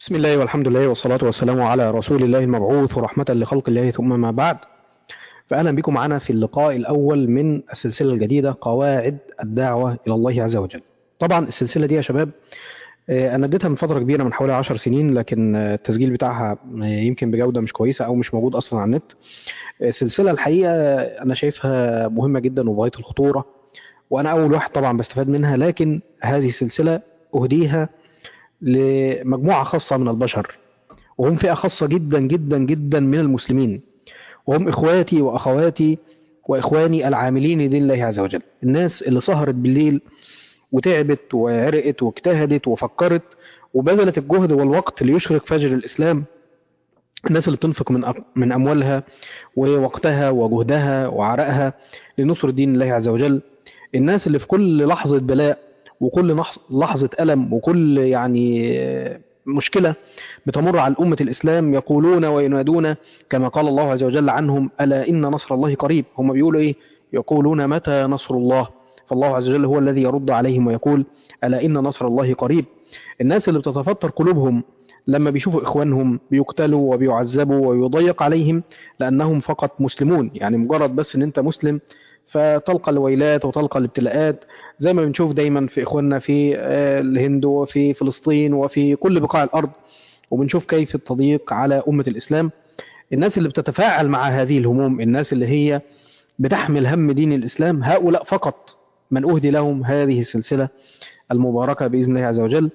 بسم الله والحمد لله والصلاة والسلام على رسول الله المبعوث ورحمة لخلق الله، ثم ما بعد. فأهلا بكم معنا في اللقاء الأول من السلسلة الجديدة قواعد الدعوة إلى الله عز وجل. طبعا السلسلة دي يا شباب أنا اديتها من فترة كبيرة، من حوالي 10 سنين، لكن التسجيل بتاعها يمكن بجودة مش كويسة أو مش موجود أصلا على النت. السلسلة الحقيقة أنا شايفها مهمة جدا وبغاية الخطورة، وأنا أول واحد طبعا بستفاد منها، لكن هذه السلسلة أهديها لمجموعة خاصة من البشر، وهم فئة خاصة جدا جدا جدا من المسلمين، وهم إخواتي وأخواتي وإخواني العاملين لدين الله عز وجل. الناس اللي سهرت بالليل وتعبت وعرقت واجتهدت وفكرت وبذلت الجهد والوقت ليشرق فجر الإسلام. الناس اللي بتنفق من أموالها ووقتها وجهدها وعرقها لنصر دين الله عز وجل. الناس اللي في كل لحظة بلاء وكل لحظة ألم وكل مشكلة بتمر على أمة الإسلام يقولون وينادون كما قال الله عز وجل عنهم: ألا إن نصر الله قريب. هم بيقولوا إيه؟ يقولون متى نصر الله؟ فالله عز وجل هو الذي يرد عليهم ويقول: ألا إن نصر الله قريب. الناس اللي بتتفطر قلوبهم لما بيشوفوا إخوانهم بيقتلوا وبيعذبوا ويضيق عليهم لأنهم فقط مسلمون، يعني مجرد بس إن أنت مسلم فتلقى الويلات وتلقى الابتلاءات، زي ما بنشوف دايما في إخواننا في الهند وفي فلسطين وفي كل بقاع الأرض، وبنشوف كيف التضييق على أمة الإسلام. الناس اللي بتتفاعل مع هذه الهموم، الناس اللي هي بتحمل هم دين الإسلام، هؤلاء فقط من أهدي لهم هذه السلسلة المباركة بإذن الله عز وجل.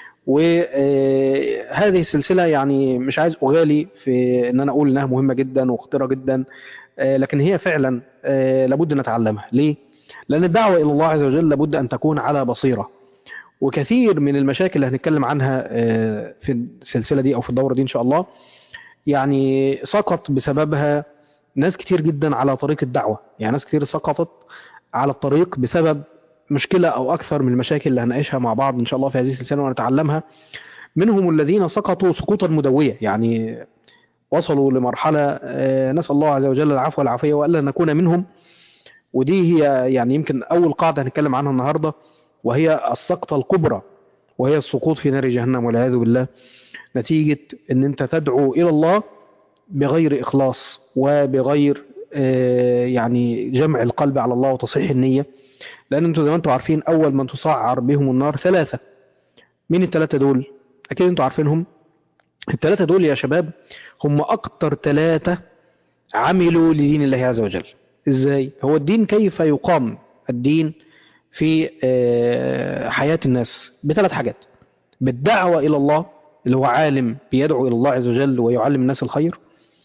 وهذه السلسلة يعني مش عايز أغالي في أن أنا أقول أنها مهمة جدا وخطيرة جدا، لكن هي فعلا لابد نتعلمها. ليه؟ لأن الدعوة إلى الله عز وجل لابد أن تكون على بصيرة، وكثير من المشاكل اللي هنتكلم عنها في السلسلة دي أو في الدورة دي إن شاء الله يعني سقط بسببها ناس كتير جدا على طريق الدعوة. يعني ناس كتير سقطت على الطريق بسبب مشكلة أو أكثر من المشاكل اللي هنعيشها مع بعض إن شاء الله في هذه السلسلة ونتعلمها. منهم الذين سقطوا سقوطا مدوية، يعني وصلوا لمرحلة نسأل الله عز وجل العفو والعافية وألا نكون منهم. ودي هي يعني يمكن أول قاعدة هنتكلم عنها النهاردة، وهي السقطة الكبرى، وهي السقوط في نار جهنم والعياذ بالله، نتيجة أن أنت تدعو إلى الله بغير إخلاص وبغير يعني جمع القلب على الله وتصحيح النية. لأن أنتوا زي ما أنتوا عارفين أول من تسعر بهم النار ثلاثة. مين الثلاثة دول؟ أكيد أنتوا عارفينهم. الثلاثة دول يا شباب هم أكتر ثلاثة عملوا لدين الله عز وجل. إزاي؟ هو الدين كيف يقام الدين في حياة الناس؟ بثلاث حاجات: بالدعوة إلى الله، اللي هو عالم بيدعو إلى الله عز وجل ويعلم الناس الخير،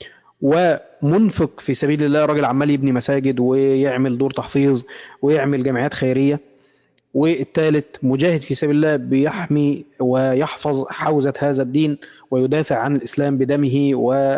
ومنفق في سبيل الله، راجل عمال يبني مساجد ويعمل دور تحفيظ ويعمل جمعيات خيرية، والثالث مجاهد في سبيل الله بيحمي ويحفظ حوزة هذا الدين ويدافع عن الإسلام بدمه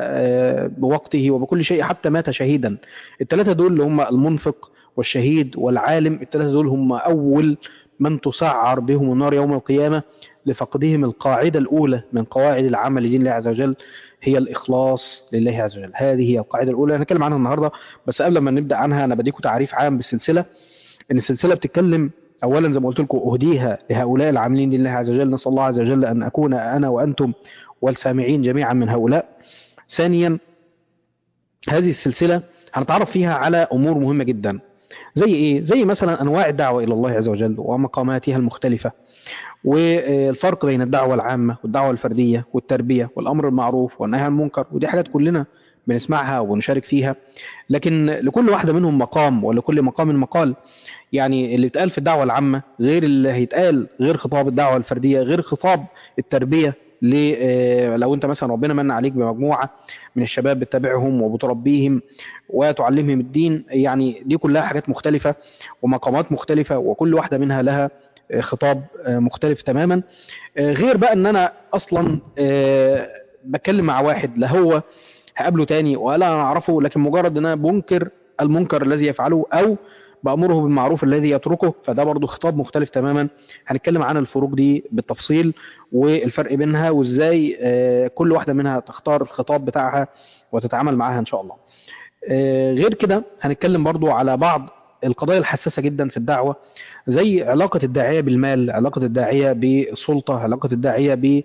وبوقته وبكل شيء حتى مات شهيدا. الثلاثة دول اللي هم المنفق والشهيد والعالم، الثلاثة دول هم أول من تسعر بهم النار يوم القيامة لفقدهم القاعدة الأولى من قواعد العمل لدين الله عز وجل، هي الإخلاص لله عز وجل. هذه هي القاعدة الأولى هنتكلم عنها النهاردة. بس قبل ما نبدأ عنها أنا بديكم تعريف عام بالسلسلة. إن السلسلة بتتكلم أولا زي ما قلت لكم أهديها لهؤلاء العاملين لله عز وجل، نسأل الله عز وجل أن أكون أنا وأنتم والسامعين جميعا من هؤلاء. ثانيا هذه السلسلة هنتعرف فيها على أمور مهمة جدا، زي إيه؟ زي مثلا أنواع الدعوة إلى الله عز وجل ومقاماتها المختلفة، والفرق بين الدعوة العامة والدعوة الفردية والتربية والأمر المعروف والنهي عن المنكر. ودي حاجات كلنا بنسمعها ونشارك فيها، لكن لكل واحدة منهم مقام ولكل مقام مقال. يعني اللي اتقال في الدعوة العامة غير اللي هيتقال، غير خطاب الدعوة الفردية، غير خطاب التربية. لو انت مثلا ربنا من عليك بمجموعة من الشباب بتتابعهم وبتربيهم وتعلمهم الدين، يعني دي كلها حاجات مختلفة ومقامات مختلفة، وكل واحدة منها لها خطاب مختلف تماما. غير بقى ان انا اصلا بتكلم مع واحد لا هو هقابله تاني ولا انا اعرفه، لكن مجرد ان انا بنكر المنكر الذي يفعله او بأمره بالمعروف الذي يتركه، فده برضو خطاب مختلف تماما. هنتكلم عن الفروق دي بالتفصيل والفرق بينها وازاي كل واحدة منها تختار الخطاب بتاعها وتتعامل معها ان شاء الله. غير كده هنتكلم برضو على بعض القضايا الحساسة جدا في الدعوة، زي علاقة الداعية بالمال، علاقة الداعية بالسلطة، علاقة الداعية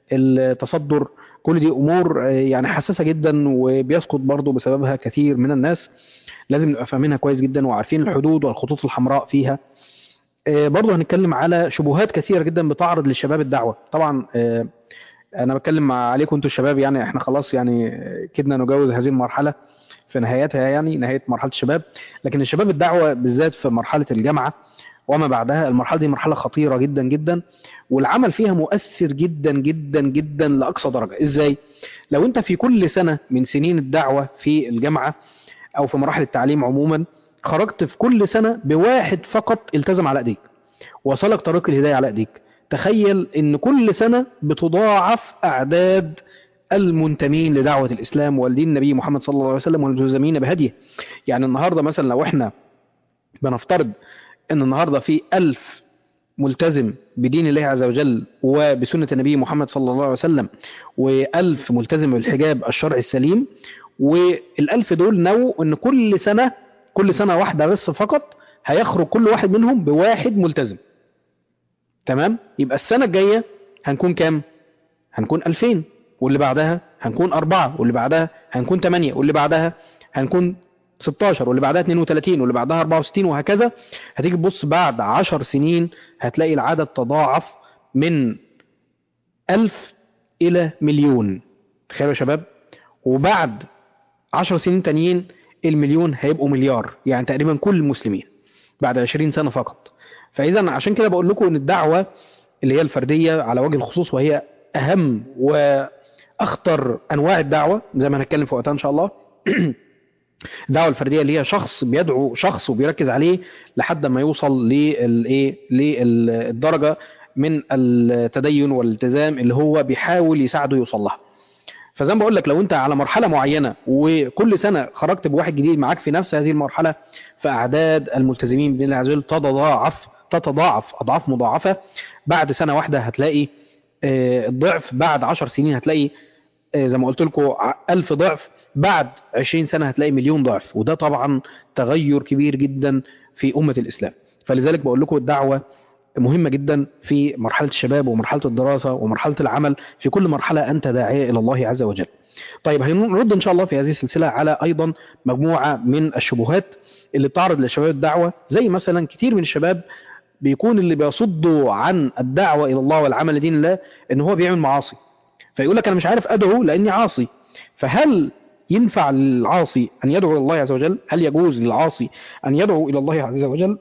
التصدر، كل دي امور يعني حساسه جدا، وبيسقط برضو بسببها كثير من الناس. لازم نبقى فاهمينها كويس جدا وعارفين الحدود والخطوط الحمراء فيها. برضو هنتكلم على شبهات كثيره جدا بتعرض للشباب الدعوه. طبعا انا بتكلم عليكم انتوا الشباب، يعني احنا خلاص يعني كدنا نجاوز هذه المرحله في نهايتها، يعني نهايه مرحله الشباب. لكن الشباب الدعوه بالذات في مرحله الجامعه وما بعدها، المرحله دي مرحله خطيره جدا جدا، والعمل فيها مؤثر جدا جدا جدا لاقصى درجه. ازاي؟ لو انت في كل سنه من سنين الدعوه في الجامعه او في مراحل التعليم عموما خرجت في كل سنه بواحد فقط التزم على ايديك، وصلك طريق الهدايه على ايديك، تخيل ان كل سنه بتضاعف اعداد المنتمين لدعوه الاسلام ولدين النبي محمد صلى الله عليه وسلم والملتزمين بهديه. يعني النهارده مثلا لو احنا بنفترض ان النهارده في 1000 ملتزم بدين الله عز وجل وبسنة النبي محمد صلى الله عليه وسلم، و1000 ملتزم بالحجاب الشرعي السليم، وال1000 دول نووا ان كل سنة واحدة بس فقط هيخرج كل واحد منهم بواحد ملتزم. تمام؟ يبقى السنة الجاية هنكون كام؟ هنكون 2000، واللي بعدها هنكون 4، واللي بعدها هنكون 8، واللي بعدها هنكون 16، واللي بعدها 32، واللي بعدها 64، وهكذا. هتيجي تبص بعد 10 سنين هتلاقي العدد تضاعف من 1000 إلى مليون. تخيلوا يا شباب. وبعد 10 سنين تانيين المليون هيبقوا مليار، يعني تقريبا كل المسلمين بعد 20 سنة فقط. فإذا عشان كده بقول لكم إن الدعوة اللي هي الفردية على وجه الخصوص، وهي أهم وأخطر أنواع الدعوة زي ما هنتكلم في وقتها إن شاء الله. الدعوة الفردية اللي هي شخص بيدعو شخص وبيركز عليه لحد ما يوصل للدرجة من التدين والالتزام اللي هو بيحاول يساعده يوصل لها. فزي ما بقول لك، لو انت على مرحلة معينة وكل سنة خرجت بواحد جديد معاك في نفس هذه المرحلة، فأعداد الملتزمين بإذن الله عز وجل تتضاعف أضعاف مضاعفة. بعد سنة واحدة هتلاقي الضعف، بعد 10 سنين هتلاقي زي ما قلت لكم 1000 ضعف، بعد 20 سنة هتلاقي مليون ضعف. وده طبعا تغير كبير جدا في أمة الإسلام. فلذلك بقول لكم الدعوة مهمة جدا في مرحلة الشباب ومرحلة الدراسة ومرحلة العمل. في كل مرحلة أنت داعية إلى الله عز وجل. طيب هنرد إن شاء الله في هذه السلسلة على أيضا مجموعة من الشبهات اللي بتعرض للشباب الدعوة. زي مثلا كتير من الشباب بيكون اللي بيصدوا عن الدعوة إلى الله والعمل لدين الله إن هو بيعمل معاصي، فيقول لك أنا مش عارف أدعو لأني عاصي. فهل ينفع للعاصي أن يدعو إلى الله عز وجل؟ هل يجوز للعاصي أن يدعو إلى الله عز وجل؟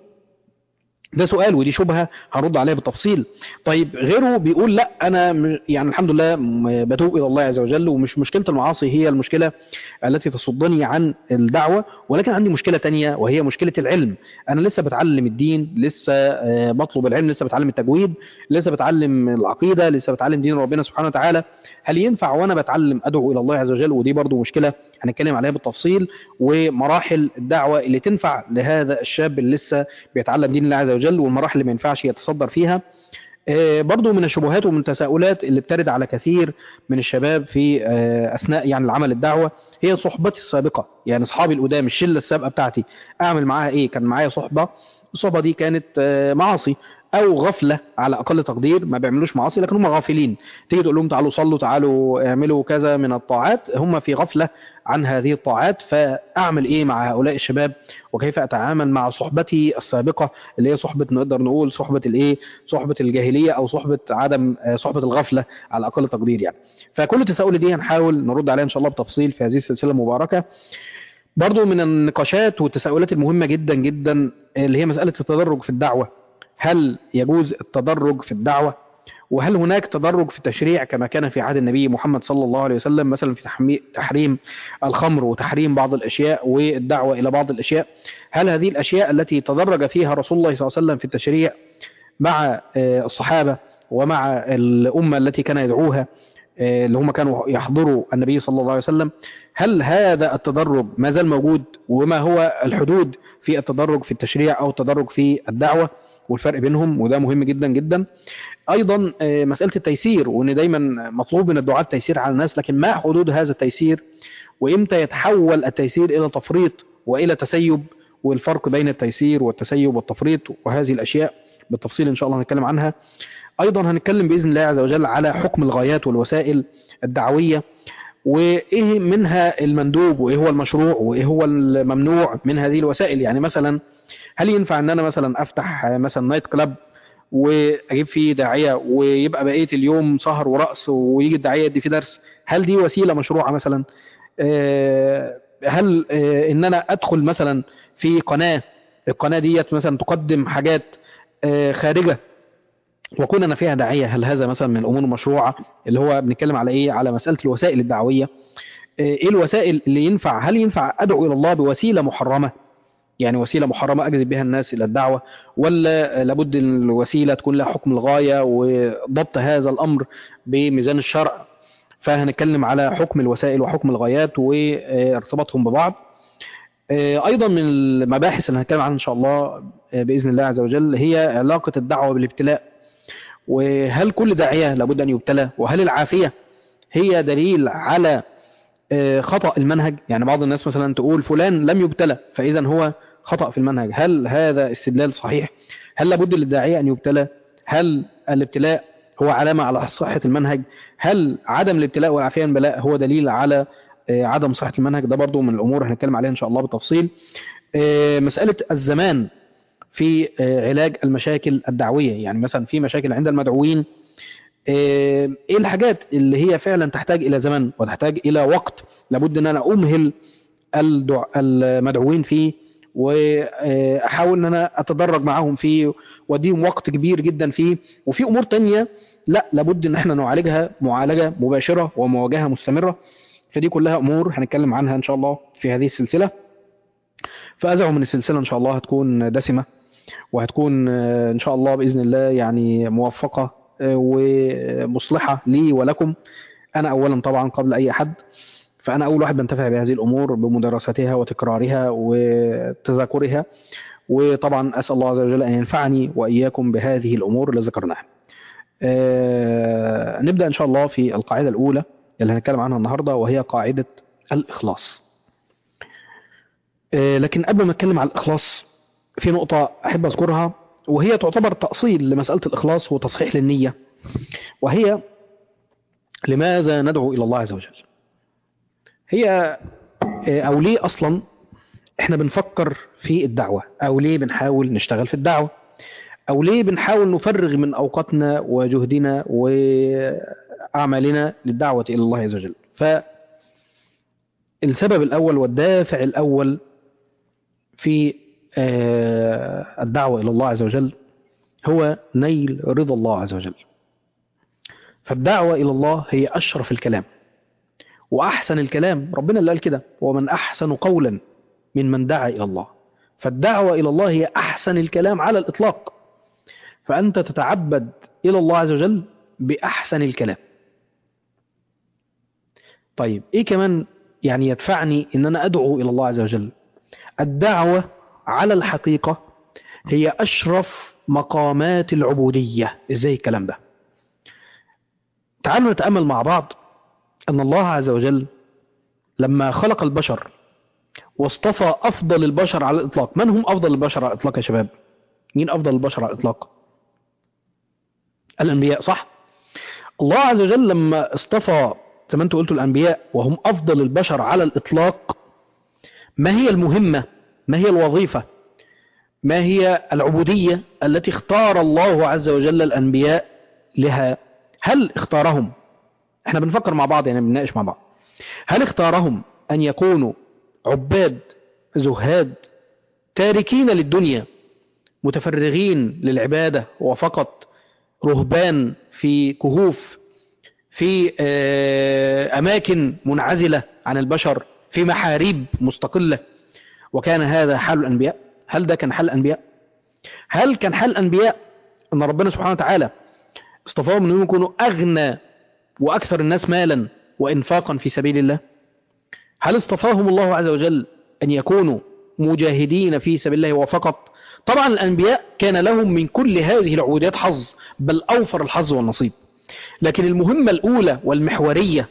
ده سؤال ودي شبهة هنرد عليها بالتفصيل. طيب غيره بيقول لا انا يعني الحمد لله بتوب الى الله عز وجل، ومش مشكلة المعاصي هي المشكلة التي تصدني عن الدعوة، ولكن عندي مشكلة تانية وهي مشكلة العلم. انا لسه بتعلم الدين، لسه بطلب العلم، لسه بتعلم التجويد، لسه بتعلم العقيدة، لسه بتعلم دين ربنا سبحانه وتعالى. هل ينفع وانا بتعلم ادعو الى الله عز وجل؟ ودي برضو مشكلة هنتكلم عليها بالتفصيل، ومراحل الدعوة اللي تنفع لهذا الشاب اللي لسه بيتعلم دين الله عز وجل، والمراحل اللي ما ينفعش يتصدر فيها. برضو من الشبهات ومن التساؤلات اللي بترد على كثير من الشباب في أثناء يعني العمل الدعوة هي صحبتي السابقة. يعني أصحابي القدام، الشلة السابقة بتاعتي، أعمل معاها إيه؟ كان معايا صحبة، الصحبة دي كانت معاصي أو غفلة على أقل تقدير، ما بيعملوش معاصي لكن هم غافلين. تيجي تقول لهم تعالوا صلوا، تعالوا اعملوا كذا من الطاعات، هم في غفلة عن هذه الطاعات. فأعمل إيه مع هؤلاء الشباب؟ وكيف أتعامل مع صحبتي السابقة اللي هي صحبة نقدر نقول صحبة الإيه؟ صحبة الجاهلية، أو صحبة عدم صحبة الغفلة على أقل تقدير يعني. فكل التساؤل دي هنحاول نرد عليها إن شاء الله بتفصيل في هذه السلسلة المباركة. برضو من النقاشات والتساؤلات المهمة جدا جدا اللي هي مسألة التدرج في الدعوة. هل يجوز التدرج في الدعوة؟ وهل هناك تدرج في التشريع كما كان في عهد النبي محمد صلى الله عليه وسلم، مثلا في تحريم الخمر وتحريم بعض الأشياء والدعوة إلى بعض الأشياء؟ هل هذه الأشياء التي تدرج فيها رسول الله صلى الله عليه وسلم في التشريع مع الصحابة ومع الأمة التي كان يدعوها اللي هم كانوا يحضروا النبي صلى الله عليه وسلم، هل هذا التدرج ما زال موجود؟ وما هو الحدود في التدرج في التشريع أو التدرج في الدعوة والفرق بينهم؟ وده مهم جدا جدا. أيضا مسألة التيسير، وأن دايما مطلوب من الدعاة التيسير على الناس، لكن ما حدود هذا التيسير؟ وإمتى يتحول التيسير إلى تفريط وإلى تسيب؟ والفرق بين التيسير والتسيب والتفريط وهذه الأشياء بالتفصيل إن شاء الله هنتكلم عنها. أيضا هنتكلم بإذن الله عز وجل على حكم الغايات والوسائل الدعوية، وإيه منها المندوب وإيه هو المشروع وإيه هو الممنوع من هذه الوسائل. يعني مثلا هل ينفع ان انا مثلا افتح مثلا نايت كلاب واجيب فيه داعيه ويبقى بقيه اليوم سهر ورقص ويجي الداعيه يدي فيه درس؟ هل دي وسيله مشروعه مثلا؟ هل ان انا ادخل مثلا في قناه، القناه ديت مثلا تقدم حاجات خارجه واكون انا فيها داعيه، هل هذا مثلا من الامور المشروعه؟ اللي هو بنتكلم على ايه؟ على مساله الوسائل الدعويه. ايه الوسائل اللي ينفع؟ هل ينفع ادعو الى الله بوسيله محرمه، يعني وسيلة محرمة أجذب بها الناس إلى الدعوة، ولا لابد أن الوسيلة تكون لها حكم الغاية وضبط هذا الأمر بميزان الشرع؟ فهنتكلم على حكم الوسائل وحكم الغايات وارتباطهم ببعض. أيضا من المباحث اللي هنتكلم عنها إن شاء الله بإذن الله عز وجل هي علاقة الدعوة بالابتلاء، وهل كل داعية لابد أن يبتلى؟ وهل العافية هي دليل على خطأ المنهج؟ يعني بعض الناس مثلا تقول فلان لم يبتلى فإذا هو خطأ في المنهج. هل هذا استدلال صحيح؟ هل لابد للداعية أن يبتلى؟ هل الابتلاء هو علامة على صحة المنهج؟ هل عدم الابتلاء والعافية من بلاء هو دليل على عدم صحة المنهج؟ ده برضو من الأمور هنتكلم عليها إن شاء الله بالتفصيل. مسألة الزمان في علاج المشاكل الدعوية، يعني مثلا في مشاكل عند المدعوين، ايه الحاجات اللي هي فعلا تحتاج الى زمن وتحتاج الى وقت لابد ان انا امهل المدعوين فيه، واحاول ان انا اتدرج معاهم فيه واديهم وقت كبير جدا فيه. وفي امور تانية لا، لابد ان احنا نعالجها معالجة مباشرة ومواجهة مستمرة. فدي كلها امور هنتكلم عنها ان شاء الله في هذه السلسلة. فازعم من السلسلة ان شاء الله هتكون دسمة، وهتكون إن شاء الله بإذن الله يعني موفقة ومصلحة لي ولكم. أنا أولا طبعا قبل أي حد، فأنا أول واحد بنتفع بهذه الأمور بمدرستها وتكرارها وتذاكرها، وطبعا أسأل الله عز وجل أن ينفعني وإياكم بهذه الأمور اللي ذكرناها. نبدأ إن شاء الله في القاعدة الأولى اللي هنتكلم عنها النهاردة، وهي قاعدة الإخلاص. لكن قبل ما أتكلم على الإخلاص في نقطة أحب أذكرها، وهي تعتبر تأصيل لمسألة الإخلاص وتصحيح للنية، وهي لماذا ندعو إلى الله عز وجل؟ هي أو ليه أصلا إحنا بنفكر في الدعوة، أو ليه بنحاول نشتغل في الدعوة، أو ليه بنحاول نفرغ من أوقاتنا وجهدنا وأعمالنا للدعوة إلى الله عز وجل؟ فالسبب الأول والدافع الأول في الدعوة إلى الله عز وجل هو نيل رضا الله عز وجل. فالدعوة إلى الله هي أشرف الكلام وأحسن الكلام، ربنا اللي قال كده: ومن أحسن قولا من دعا إلى الله. فالدعوة إلى الله هي أحسن الكلام على الإطلاق، فأنت تتعبد إلى الله عز وجل بأحسن الكلام. طيب إيه كمان يعني يدفعني إن أنا أدعو إلى الله عز وجل؟ الدعوة على الحقيقة هي أشرف مقامات العبودية. إزاي الكلام ده؟ تعالوا نتأمل مع بعض أن الله عز وجل لما خلق البشر واصطفى أفضل البشر على الإطلاق. من هم أفضل البشر على الإطلاق يا شباب؟ مين أفضل البشر على الإطلاق؟ الأنبياء، صح؟ الله عز وجل لما اصطفى زي ما انتم قلتوا الأنبياء وهم أفضل البشر على الإطلاق، ما هي المهمة؟ ما هي الوظيفة؟ ما هي العبودية التي اختار الله عز وجل الأنبياء لها؟ هل اختارهم، احنا بنفكر مع بعض يعني بنناقش مع بعض، هل اختارهم أن يكونوا عباد زهاد تاركين للدنيا متفرغين للعبادة وفقط، رهبان في كهوف في أماكن منعزلة عن البشر في محاريب مستقلة، وكان هذا حال الأنبياء؟ هل ده كان حال الأنبياء؟ هل كان حال الأنبياء أن ربنا سبحانه وتعالى اصطفاهم أنهم يكونوا أغنى وأكثر الناس مالا وإنفاقا في سبيل الله؟ هل اصطفاهم الله عز وجل أن يكونوا مجاهدين في سبيل الله وفقط؟ طبعا الأنبياء كان لهم من كل هذه العبوديات حظ، بل أوفر الحظ والنصيب. لكن المهمة الأولى والمحورية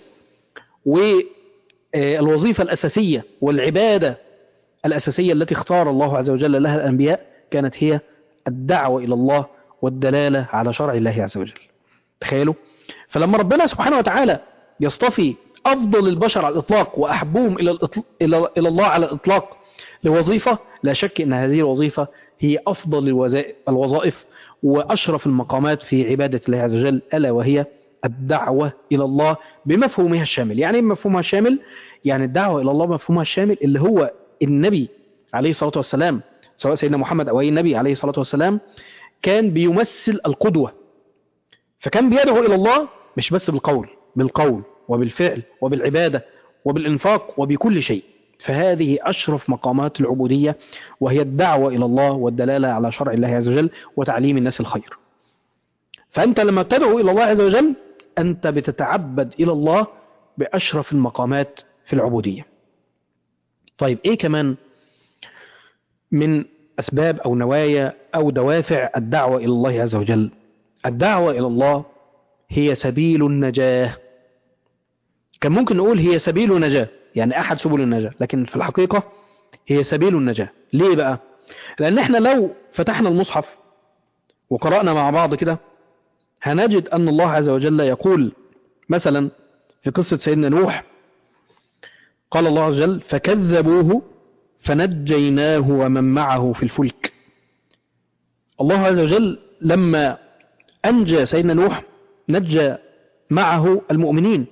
والوظيفة الأساسية والعبادة الأساسية التي اختار الله عز وجل لها الأنبياء كانت هي الدعوة إلى الله والدلالة على شرع الله عز وجل. تخيلوا، فلما ربنا سبحانه وتعالى يصطفي أفضل البشر على الإطلاق وأحبهم إلى الله على الإطلاق لوظيفة، لا شك أن هذه الوظيفة هي أفضل الوظائف وأشرف المقامات في عبادة الله عز وجل، ألا وهي الدعوة إلى الله بمفهومها الشامل. يعني مفهومها الشامل، يعني الدعوة إلى الله مفهومها الشامل اللي هو النبي عليه الصلاة والسلام، سواء سيدنا محمد أو أي نبي عليه الصلاة والسلام، كان بيمثل القدوة، فكان بيدعو إلى الله مش بس بالقول وبالفعل وبالعبادة وبالإنفاق وبكل شيء. فهذه أشرف مقامات العبودية، وهي الدعوة إلى الله والدلالة على شرع الله عز وجل وتعليم الناس الخير. فأنت لما تدعو إلى الله عز وجل أنت بتتعبد إلى الله بأشرف المقامات في العبودية. طيب إيه كمان من أسباب أو نوايا أو دوافع الدعوة إلى الله عز وجل؟ الدعوة إلى الله هي سبيل النجاة. كان ممكن نقول هي سبيل النجاة، يعني أحد سبل النجاة، لكن في الحقيقة هي سبيل النجاة. ليه بقى؟ لأن احنا لو فتحنا المصحف وقرأنا مع بعض كده هنجد أن الله عز وجل يقول مثلا في قصة سيدنا نوح، قال الله عز وجل: فكذبوه فنجيناه ومن معه في الفلك. الله عز وجل لما أنجى سيدنا نوح نجى معه المؤمنين،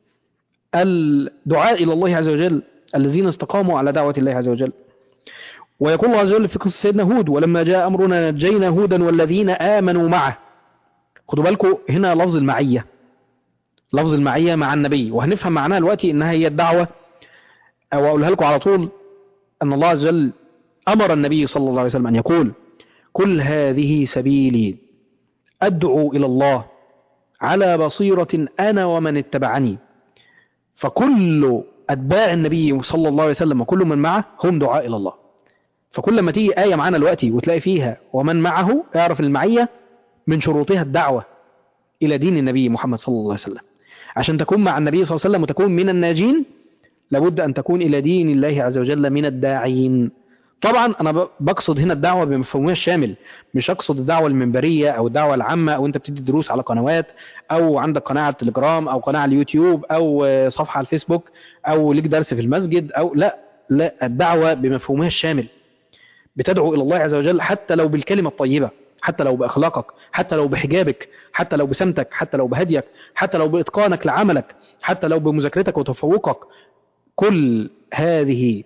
الدعاء إلى الله عز وجل الذين استقاموا على دعوة الله عز وجل. ويقول الله عز وجل في قصة سيدنا هود: ولما جاء أمرنا نجينا هودا والذين آمنوا معه. خدوا بالكم هنا لفظ المعية، لفظ المعية مع النبي، وهنفهم معناها دلوقتي إنها هي الدعوة. أو أقولها لكم على طول، أن الله عز وجل أمر النبي صلى الله عليه وسلم أن يقول: كل هذه سبيلي أدعو إلى الله على بصيرة أنا ومن اتبعني. فكل أتباع النبي صلى الله عليه وسلم وكل من معه هم دعاء إلى الله. فكل ما تيجي آية معانا دلوقتي وتلاقي فيها ومن معه، اعرف المعية من شروطها الدعوة إلى دين النبي محمد صلى الله عليه وسلم. عشان تكون مع النبي صلى الله عليه وسلم وتكون من الناجين لابد أن تكون إلى دين الله عز وجل من الداعين. طبعا أنا بقصد هنا الدعوة بمفهومها الشامل، مش أقصد الدعوة المنبرية أو الدعوة العامة أو أنت بتدي دروس على قنوات أو عندك قناة على التليجرام أو قناة على اليوتيوب أو صفحة على الفيسبوك أو ليك درس في المسجد أو لا، الدعوة بمفهومها الشامل بتدعو إلى الله عز وجل حتى لو بالكلمة الطيبة، حتى لو بأخلاقك، حتى لو بحجابك، حتى لو بسمتك، حتى لو بهديك، حتى لو بإتقانك لعملك، حتى لو بمذاكرتك وتفوقك. كل هذه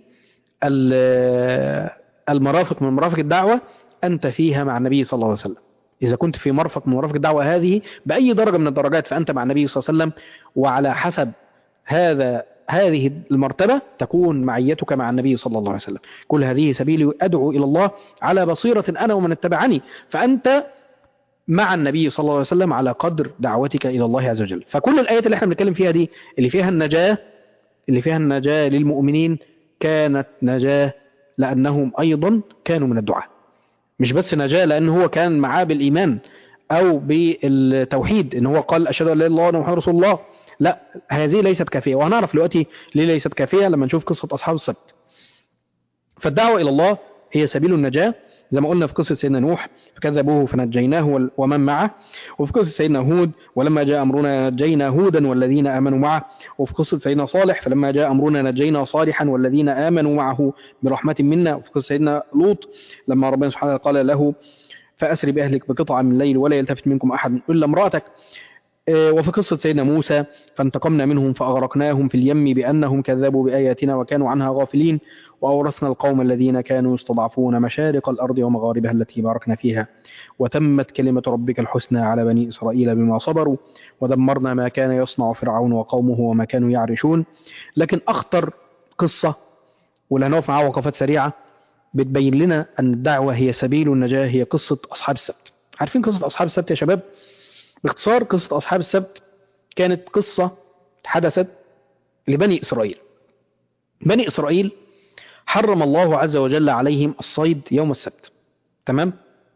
المرافق من مرافق الدعوة أنت فيها مع النبي صلى الله عليه وسلم. إذا كنت في مرفق من مرافق الدعوة هذه بأي درجة من الدرجات فأنت مع النبي صلى الله عليه وسلم، وعلى حسب هذه المرتبة تكون معيتك مع النبي صلى الله عليه وسلم. كل هذه سبيلي أدعو إلى الله على بصيرة أنا ومن اتبعني. فأنت مع النبي صلى الله عليه وسلم على قدر دعوتك إلى الله عز وجل. فكل الآيات اللي احنا بنتكلم فيها دي اللي فيها النجاة للمؤمنين كانت نجاة لأنهم أيضا كانوا من الدعاء. مش بس نجاة لأنه هو كان معاه بالإيمان أو بالتوحيد إن هو قال أشهد أن لا إله إلا الله وأن محمد رسول الله، لا، هذه ليست كافية، وهنعرف دلوقتي ليه ليست كافية لما نشوف قصة أصحاب السبت. فالدعوة إلى الله هي سبيل النجاة زي ما قلنا في قصة سيدنا نوح: فكذبوه فنجيناه ومن معه. وفي قصة سيدنا هود: ولما جاء أمرنا نجينا هودا والذين آمنوا معه. وفي قصة سيدنا صالح: فلما جاء أمرنا نجينا صالحا والذين آمنوا معه برحمة منا. وفي قصة سيدنا لوط لما ربنا سبحانه قال له: فأسر بأهلك بقطع من الليل ولا يلتفت منكم أحد إلا امرأتك. وفي قصة سيدنا موسى: فانتقمنا منهم فأغرقناهم في اليم بأنهم كذبوا بآياتنا وكانوا عنها غافلين وأورثنا القوم الذين كانوا يستضعفون مشارق الأرض ومغاربها التي باركنا فيها وتمت كلمة ربك الحسنى على بني إسرائيل بما صبروا ودمرنا ما كان يصنع فرعون وقومه وما كانوا يعرشون. لكن أخطر قصة واللي هنقف معها وقفات سريعة بتبين لنا أن الدعوة هي سبيل النجاة هي قصة أصحاب السبت. عارفين قصة أصحاب السبت يا شباب؟ باختصار قصة أصحاب السبت كانت قصة حدثت لبني إسرائيل. بني إسرائيل حرم الله عز وجل عليهم الصيد يوم السبت، تمام؟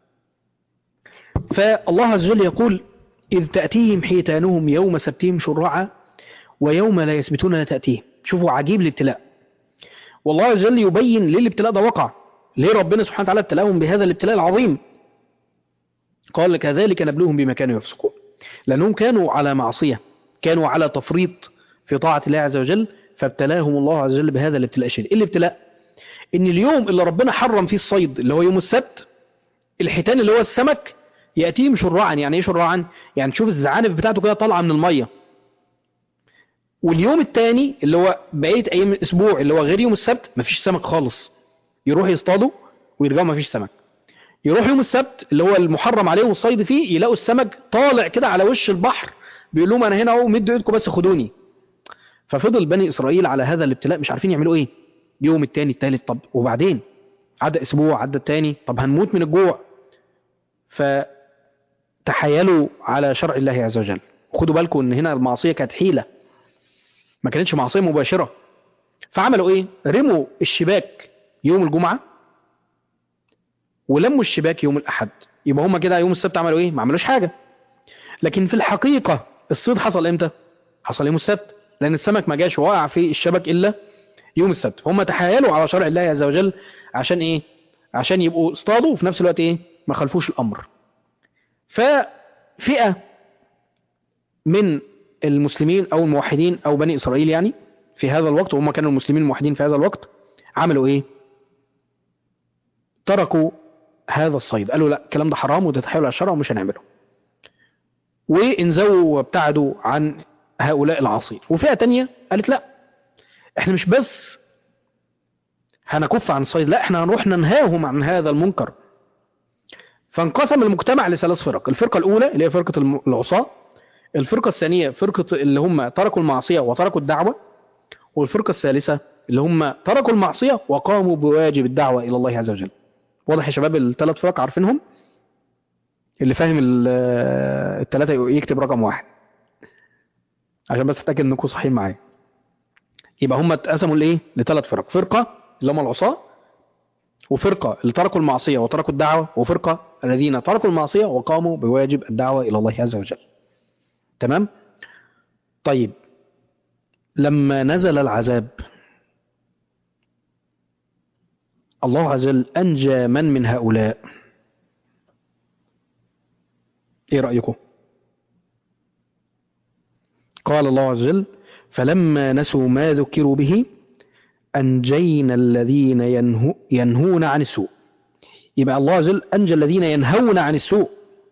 فالله عز وجل يقول: إذ تأتيهم حيتانهم يوم سبتهم شرعا ويوم لا يسبتون لا تأتيهم. شوفوا عجيب الابتلاء، والله عز وجل يبين ليه الابتلاء ده وقع، ليه ربنا سبحانه وتعالى ابتلاهم بهذا الابتلاء العظيم. قال كذلك نبلوهم بما كانوا يفسقون، لأنهم كانوا على معصية، كانوا على تفريط في طاعة الله عز وجل، فابتلاهم الله عز وجل بهذا الابتلاء الشديد. إيه الابتلاء؟ إن اليوم اللي ربنا حرم فيه الصيد اللي هو يوم السبت، الحيتان اللي هو السمك يأتيهم شراعا. يعني ايه شراعا؟ يعني تشوف الزعانف بتاعته كده طالعة من المية. واليوم الثاني اللي هو بقية أيام الأسبوع اللي هو غير يوم السبت مفيش سمك خالص، يروح يصطادوا ويرجعوا مفيش سمك. يروح يوم السبت اللي هو المحرم عليهم الصيد فيه، يلاقوا السمك طالع كده على وش البحر، بيقول لهم أنا هنا أهو، مدوا إيدكم بس خدوني. ففضل بني إسرائيل على هذا الابتلاء مش عارفين يعملوا إيه. يوم الثاني الثالث، طب وبعدين عدى أسبوع، عدى الثاني، طب هنموت من الجوع. فتحايلوا على شرع الله عز وجل. خدوا بالكم ان هنا المعصية كانت حيلة، ما كانتش معصية مباشرة. فعملوا ايه؟ رموا الشباك يوم الجمعة ولموا الشباك يوم الأحد. يبقى هم كده يوم السبت عملوا ايه؟ ما عملوش حاجة. لكن في الحقيقة الصيد حصل امتى؟ حصل يوم السبت، لأن السمك ما جاش وقع في الشبك إلا يوم السبت. هم تحايلوا على شرع الله عز وجل عشان ايه؟ عشان يبقوا اصطادوا وفي نفس الوقت ايه؟ ما خلفوش الأمر. ففئة من المسلمين أو الموحدين أو بني إسرائيل يعني في هذا الوقت، وهم كانوا المسلمين الموحدين في هذا الوقت، عملوا إيه؟ تركوا هذا الصيد، قالوا لا الكلام ده حرام وده تحايل على الشرع ومش هنعمله، وانزووا وابتعدوا عن هؤلاء العاصين. وفئة تانية قالت لا، احنا مش بس هنكف عن الصيد، لا احنا هنروح ننهاهم عن هذا المنكر. فانقسم المجتمع لثلاث فرق. الفرقة الأولى اللي هي فرقة العصاة، الفرقة الثانية فرقة اللي هم تركوا المعصية وتركوا الدعوة، والفرقة الثالثة اللي هم تركوا المعصية وقاموا بواجب الدعوة إلى الله عز وجل. واضح يا شباب الثلاث فرق عارفينهم؟ اللي فاهم الثلاثة يكتب رقم 1 عشان بس اتأكد انكم صحيحين معايا. يبقى هم اتقسموا لايه؟ لثلاث فرق. فرقة اللي هم العصاة، وفرقة اللي تركوا المعصية وتركوا الدعوة، وفرقة الذين تركوا المعصية وقاموا بواجب الدعوة إلى الله عز وجل. تمام؟ طيب لما نزل العذاب الله عز وجل أنجى من هؤلاء؟ إيه رأيكم؟ قال الله عز وجل فلما نسوا ما ذكروا به أنجينا الذين ينهون عن السوء. يبقى الله عز وجل أنجى الذين ينهون عن السوء.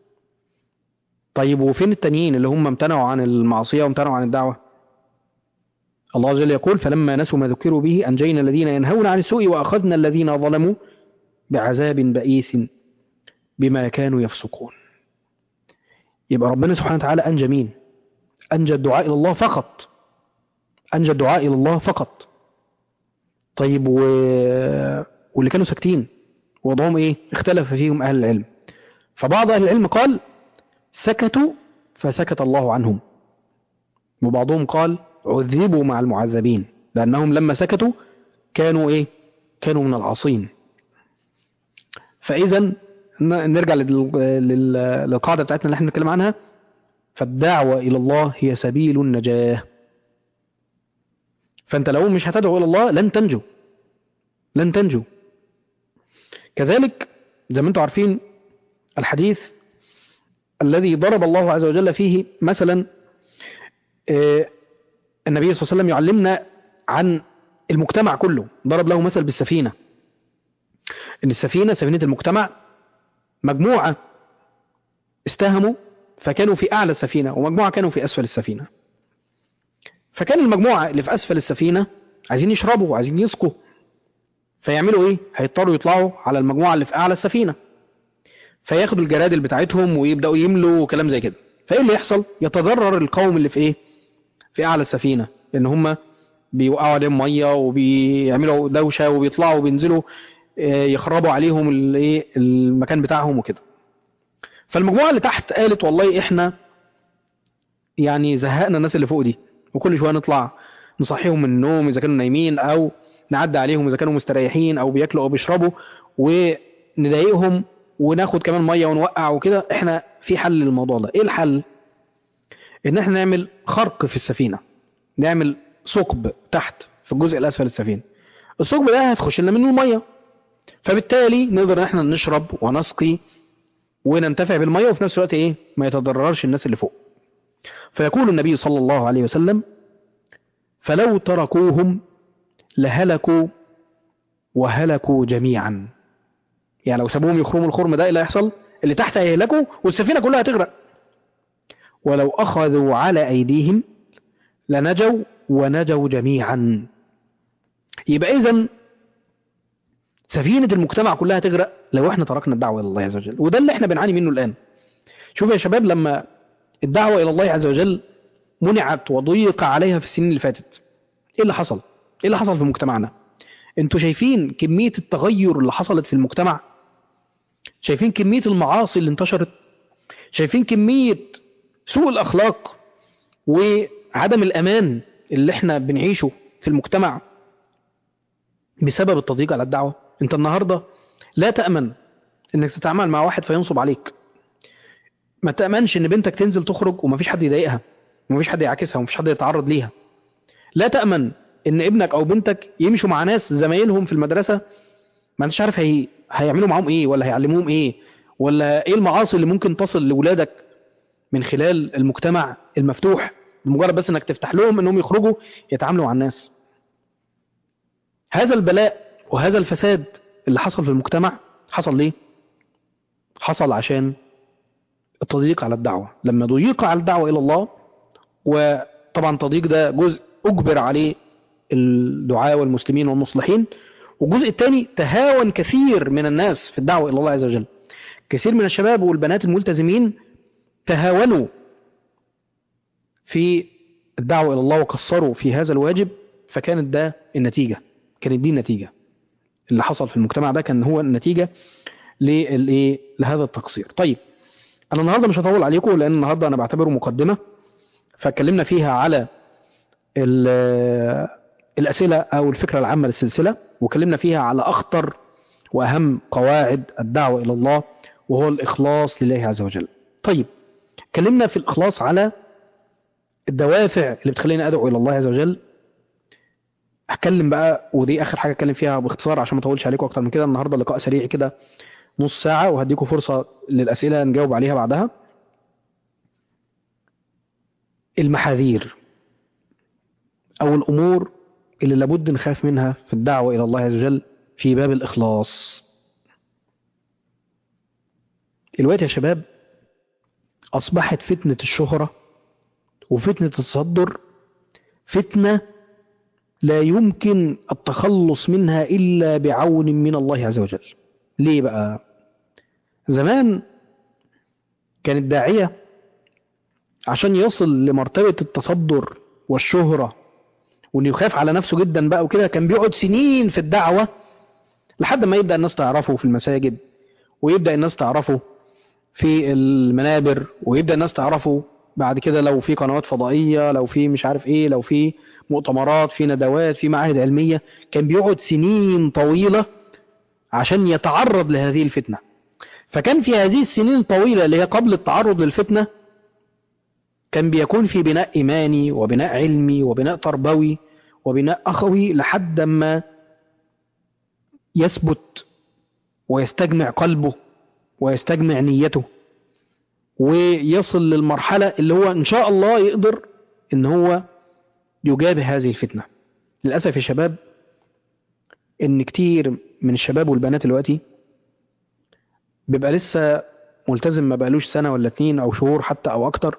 طيب وفين التانيين اللي هم امتنعوا عن المعصية وامتنعوا عن الدعوة؟ الله عز وجل يقول فلما نسوا ما ذكروا به أنجينا الذين ينهون عن السوء وأخذنا الذين ظلموا بعذاب بئيس بما كانوا يفسقون. يبقى ربنا سبحانه وتعالى أنجى مين؟ أنجى الدعاء إلى الله فقط، أنجى الدعاء إلى الله فقط. طيب واللي كانوا ساكتين وضعهم إيه؟ اختلف فيهم أهل العلم. فبعض أهل العلم قال سكتوا فسكت الله عنهم، وبعضهم قال عذبوا مع المعذبين لأنهم لما سكتوا كانوا إيه؟ كانوا من العاصين. فإذا نرجع للقاعدة بتاعتنا اللي احنا نتكلم عنها، فالدعوة إلى الله هي سبيل النجاة. فأنت لو مش هتدعو إلى الله لن تنجو، لن تنجو. كذلك زي ما انتم عارفين الحديث الذي ضرب الله عز وجل فيه مثلا النبي صلى الله عليه وسلم يعلمنا عن المجتمع كله، ضرب له مثل بالسفينة، ان السفينة سفينة المجتمع مجموعة استهموا فكانوا في أعلى السفينة ومجموعة كانوا في أسفل السفينة. فكان المجموعة اللي في أسفل السفينة عايزين يشربوا وعايزين يسقوا، فيعملوا إيه؟ هيضطروا يطلعوا على المجموعة اللي في أعلى السفينة، فياخدوا الجرادل بتاعتهم ويبدأوا يملوا وكلام زي كده. فإيه اللي يحصل؟ يتضرر القوم اللي في إيه؟ في أعلى السفينة، لأن هم بيوقعوا عليهم مية وبيعملوا دوشة وبيطلعوا وبينزلوا يخربوا عليهم المكان بتاعهم وكده. فالمجموعة اللي تحت قالت والله إحنا يعني زهقنا الناس اللي فوق دي، وكل شوية نطلع نصحيهم من النوم إذا كانوا نايمين، أو نعدي عليهم إذا كانوا مستريحين أو بياكلوا أو بيشربوا، ونضايقهم وناخد كمان مية ونوقع وكده. إحنا في حل للموضوع ده. إيه الحل؟ إن إحنا نعمل خرق في السفينة، نعمل ثقب تحت في الجزء الأسفل السفينة. الثقب ده هتخش لنا منه المية، فبالتالي نقدر إحنا نشرب ونسقي وننتفع بالمية، وفي نفس الوقت ايه ما يتضررش الناس اللي فوق. فيقول النبي صلى الله عليه وسلم: فلو تركوهم لهلكوا وهلكوا جميعا. يعني لو سابوهم يخرموا الخرم ده، ايه اللي هيحصل؟ اللي تحت هيهلكوا والسفينة كلها هتغرق. ولو أخذوا على أيديهم لنجوا ونجوا جميعا. يبقى إذن سفينة المجتمع كلها تغرق لو احنا تركنا الدعوة إلى الله عز وجل. وده اللي احنا بنعاني منه الآن. شوف يا شباب، لما الدعوة إلى الله عز وجل منعت وضيق عليها في السنين اللي فاتت، ايه اللي حصل؟ ايه اللي حصل في مجتمعنا؟ انتوا شايفين كمية التغير اللي حصلت في المجتمع؟ شايفين كمية المعاصي اللي انتشرت؟ شايفين كمية سوء الأخلاق وعدم الأمان اللي احنا بنعيشه في المجتمع بسبب التضييق على الدعوة؟ انت النهاردة لا تأمن انك تتعامل مع واحد فينصب عليك. ما تأمنش ان بنتك تنزل تخرج ومفيش حد يضايقها، ومفيش حد يعاكسها، ومفيش حد يتعرض ليها. لا تأمن ان ابنك او بنتك يمشوا مع ناس زمايلهم في المدرسة ما انتش عارف هيعملوا معاهم ايه، ولا هيعلموهم ايه، ولا ايه المعاصي اللي ممكن تصل لولادك من خلال المجتمع المفتوح، بمجرد بس انك تفتح لهم انهم يخرجوا يتعاملوا مع الناس. هذا البلاء وهذا الفساد اللي حصل في المجتمع حصل ليه؟ حصل عشان التضييق على الدعوة. لما ضيق على الدعوة إلى الله، وطبعا التضييق ده جزء أجبر عليه الدعاء والمسلمين والمصلحين، والجزء الثاني تهاون كثير من الناس في الدعوة إلى الله عز وجل. كثير من الشباب والبنات الملتزمين تهاونوا في الدعوة إلى الله وقصروا في هذا الواجب، فكانت ده النتيجة. كانت دي النتيجة اللي حصل في المجتمع ده، كان هو النتيجة لهذا التقصير. طيب، أنا النهاردة مش هطول عليكم، لأن النهاردة أنا بعتبره مقدمة، فاتكلمنا فيها على الأسئلة أو الفكرة العامة للسلسلة، وكلمنا فيها على أخطر وأهم قواعد الدعوة إلى الله، وهو الإخلاص لله عز وجل. طيب، كلمنا في الإخلاص على الدوافع اللي بتخليني أدعو إلى الله عز وجل. هتكلم بقى، ودي آخر حاجة أتكلم فيها باختصار عشان ما أطولش عليكم أكتر من كده. النهاردة لقاء سريع كده نص ساعة، وهديكم فرصة للأسئلة نجاوب عليها بعدها. المحاذير أو الأمور اللي لابد نخاف منها في الدعوة إلى الله عز وجل في باب الإخلاص. الوقت يا شباب أصبحت فتنة الشهرة وفتنة التصدر فتنة لا يمكن التخلص منها إلا بعون من الله عز وجل. ليه بقى؟ زمان كان الداعية عشان يصل لمرتبة التصدر والشهرة وإنه يخاف على نفسه جدا بقى وكده، كان بيقعد سنين في الدعوة لحد ما يبدأ الناس تعرفه في المساجد، ويبدأ الناس تعرفه في المنابر، ويبدأ الناس تعرفه بعد كده لو في قنوات فضائية، لو في مش عارف ايه، لو في مؤتمرات، في ندوات، في معاهد علمية. كان بيقعد سنين طويلة عشان يتعرض لهذه الفتنة. فكان في هذه السنين الطويلة اللي هي قبل التعرض للفتنة كان بيكون في بناء إيماني وبناء علمي وبناء تربوي وبناء أخوي، لحد ما يثبت ويستجمع قلبه ويستجمع نيته ويصل للمرحلة اللي هو إن شاء الله يقدر إن هو يجابه هذه الفتنة. للأسف يا شباب إن كتير من الشباب والبنات دلوقتي بيبقى لسه ملتزم ما بقالوش سنة ولا 2 أو شهور حتى أو أكتر،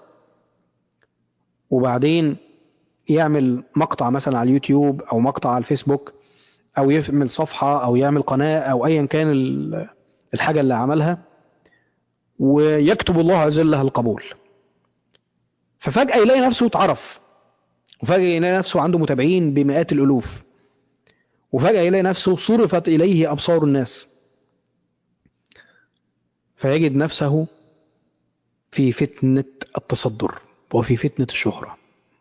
وبعدين يعمل مقطع مثلا على اليوتيوب أو مقطع على الفيسبوك أو يعمل صفحة أو يعمل قناة أو أيا كان الحاجة اللي عملها، ويكتب الله عز وجل لها القبول. ففجأة يلاقي نفسه اتعرف، وفجأة يلاقي نفسه عنده متابعين بمئات الألوف، وفجأة يلاقي نفسه صرفت إليه أبصار الناس، فيجد نفسه في فتنة التصدر وفي فتنة الشهرة.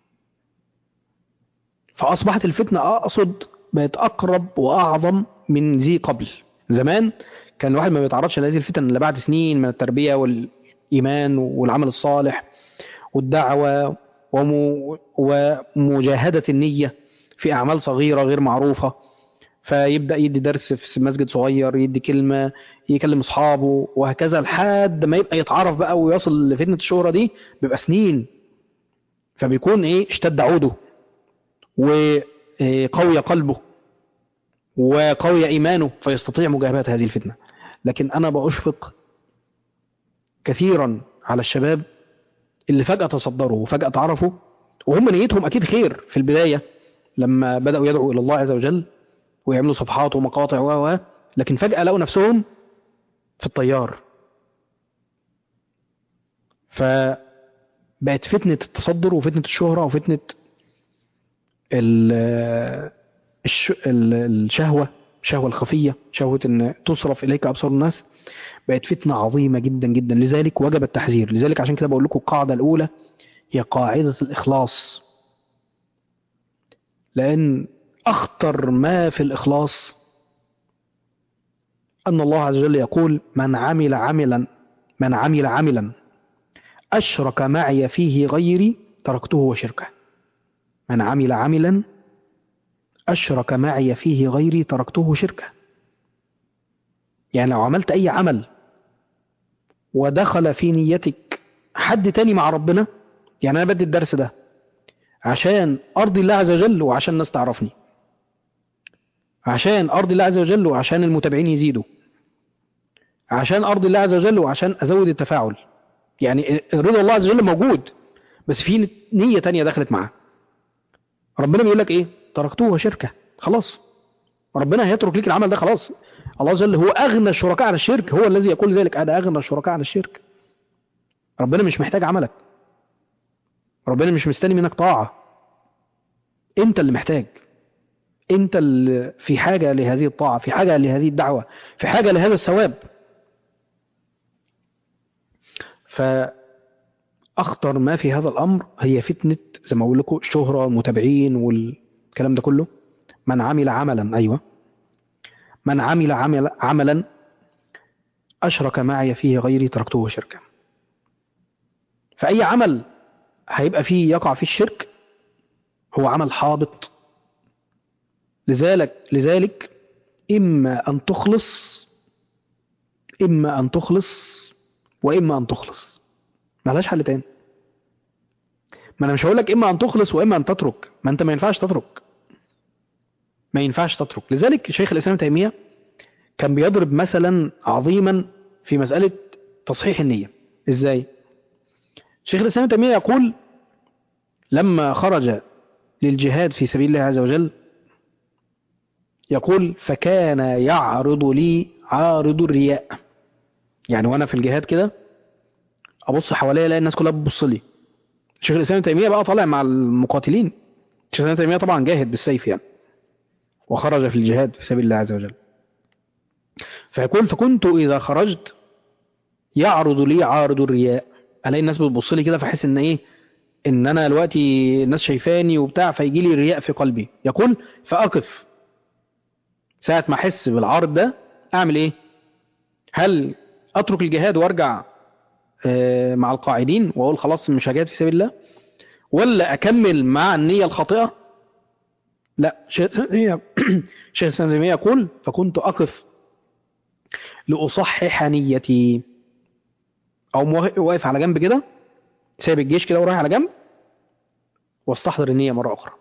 فأصبحت الفتنة أقصد بقت أقرب وأعظم من ذي قبل. زمان كان الواحد ما بيتعرضش لهذه الفتن إلا بعد سنين من التربية والإيمان والعمل الصالح والدعوة ومجاهدة النية في أعمال صغيرة غير معروفة، فيبدأ يدي درس في مسجد صغير، يدي كلمة، يكلم أصحابه وهكذا، لحد ما يبقى يتعرف بقى ويصل لفتنة الشهرة دي، بيبقى سنين. فبيكون اشتد عوده، وقوي قلبه، وقوي إيمانه، فيستطيع مجابهة هذه الفتنة. لكن أنا بأشفق كثيرا على الشباب اللي فجأة تصدروا وفجأة تعرفوا، وهم نيتهم أكيد خير في البداية لما بدأوا يدعوا إلى الله عز وجل ويعملوا صفحات ومقاطع لكن فجأة لقوا نفسهم في الطيار. فبقت فتنة التصدر وفتنة الشهرة وفتنة الشهوة الخفية، شهوة أن تصرف إليك أبصار الناس، بقت فتنة عظيمة جدا جدا. لذلك وجب التحذير. لذلك عشان كده بقول لكم القاعدة الأولى هي قاعدة الإخلاص، لأن أخطر ما في الإخلاص أن الله عز وجل يقول: من عمل عملا أشرك معي فيه غيري تركته وشركه. من عمل عملا أشرك معي فيه غيري تركته وشركه. يعني لو عملت أي عمل ودخل في نيتك حد تاني مع ربنا، يعني أنا بدي الدرس ده عشان أرضي الله عز وجل وعشان الناس تعرفني، عشان أرضي الله عز وجل وعشان المتابعين يزيدوا، عشان أرضي الله عز وجل وعشان أزود التفاعل. يعني رضا الله عز وجل موجود، بس في نية تانية دخلت معاه. ربنا بيقول لك تركتوه وشركه. خلاص ربنا هيترك لك العمل ده. خلاص الله عز وجل هو أغنى الشركاء على الشرك، هو الذي يقول ذلك: أنا أغنى الشركاء على الشرك. ربنا مش محتاج عملك، ربنا مش مستني منك طاعة، أنت اللي محتاج، أنت اللي في حاجة لهذه الطاعة، في حاجة لهذه الدعوة، في حاجة لهذا الثواب. فأخطر ما في هذا الأمر هي فتنة زي ما أقول لكم الشهرة، المتابعين والكلام ده كله. من عمل عملا من عملا أشرك معي فيه غيري تركته وشركه. فأي عمل هيبقى فيه يقع فيه الشرك هو عمل حابط. لذلك إما أن تخلص وإما أن تخلص، مالهاش حل تاني. ما أنا مش هقول لك إما أن تخلص وإما أن تترك، ما أنت ما ينفعش تترك. لذلك شيخ الإسلام تيمية كان بيضرب مثلا عظيما في مسألة تصحيح النية. إزاي؟ شيخ الإسلام تيمية يقول: لما خرج للجهاد في سبيل الله عز وجل، يقول: فكان يعرض لي عارض الرياء. يعني وانا في الجهاد كده ابص حواليا الاقي الناس كلها بتبص لي. شيخ الاسلام تيميه بقى طالع مع المقاتلين. شيخ الاسلام تيميه طبعا جاهد بالسيف يعني، وخرج في الجهاد في سبيل الله عز وجل. فيقول: فكنت اذا خرجت يعرض لي عارض الرياء، الاقي الناس بتبص لي كده، فاحس ان ان انا دلوقتي الناس شايفاني وبتاع، فيجي لي الرياء في قلبي. يقول: فاقف ساعة ما احس بالعارض ده اعمل هل اترك الجهاد وارجع مع القاعدين واقول خلاص مش هجاهد في سبيل الله، ولا اكمل مع النية الخاطئة؟ لا. شيخ الاسلام تيمية يقول: فكنت اقف لاصحح نيتي، او واقف على جنب كده، سايب الجيش كده ورايح على جنب، واستحضر النية مرة اخرى،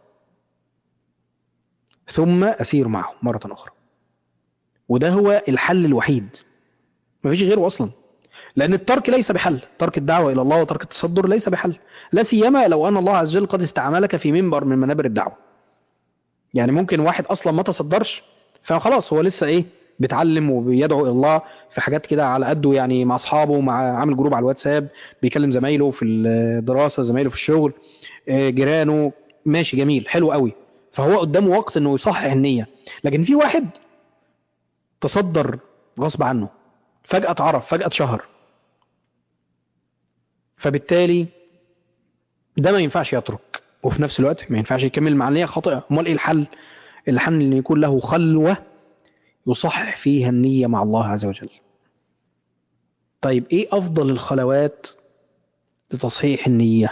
ثم اسير معه مرة اخرى. وده هو الحل الوحيد، مفيش غيره اصلا. لأن الترك ليس بحل، ترك الدعوة إلى الله وترك التصدر ليس بحل، لا سيما لو أن الله عز وجل قد استعملك في منبر من منابر الدعوة. يعني ممكن واحد أصلا ما تصدرش، فخلاص هو لسه بيتعلم وبيدعو إلى الله في حاجات كده على قده، يعني مع أصحابه، مع عامل جروب على الواتساب، بيكلم زمايله في الدراسة، زمايله في الشغل، جيرانه، ماشي جميل حلو قوي، فهو قدامه وقت إنه يصحح النية. لكن في واحد تصدر غصب عنه، فجأة اتعرف، فجأة اتشهر، فبالتالي ده ما ينفعش يترك، وفي نفس الوقت ما ينفعش يكمل مع النية خاطئة. امال ايه الحل؟ الحل ان يكون له خلوة يصحح فيها النية مع الله عز وجل. طيب ايه افضل الخلوات لتصحيح النية؟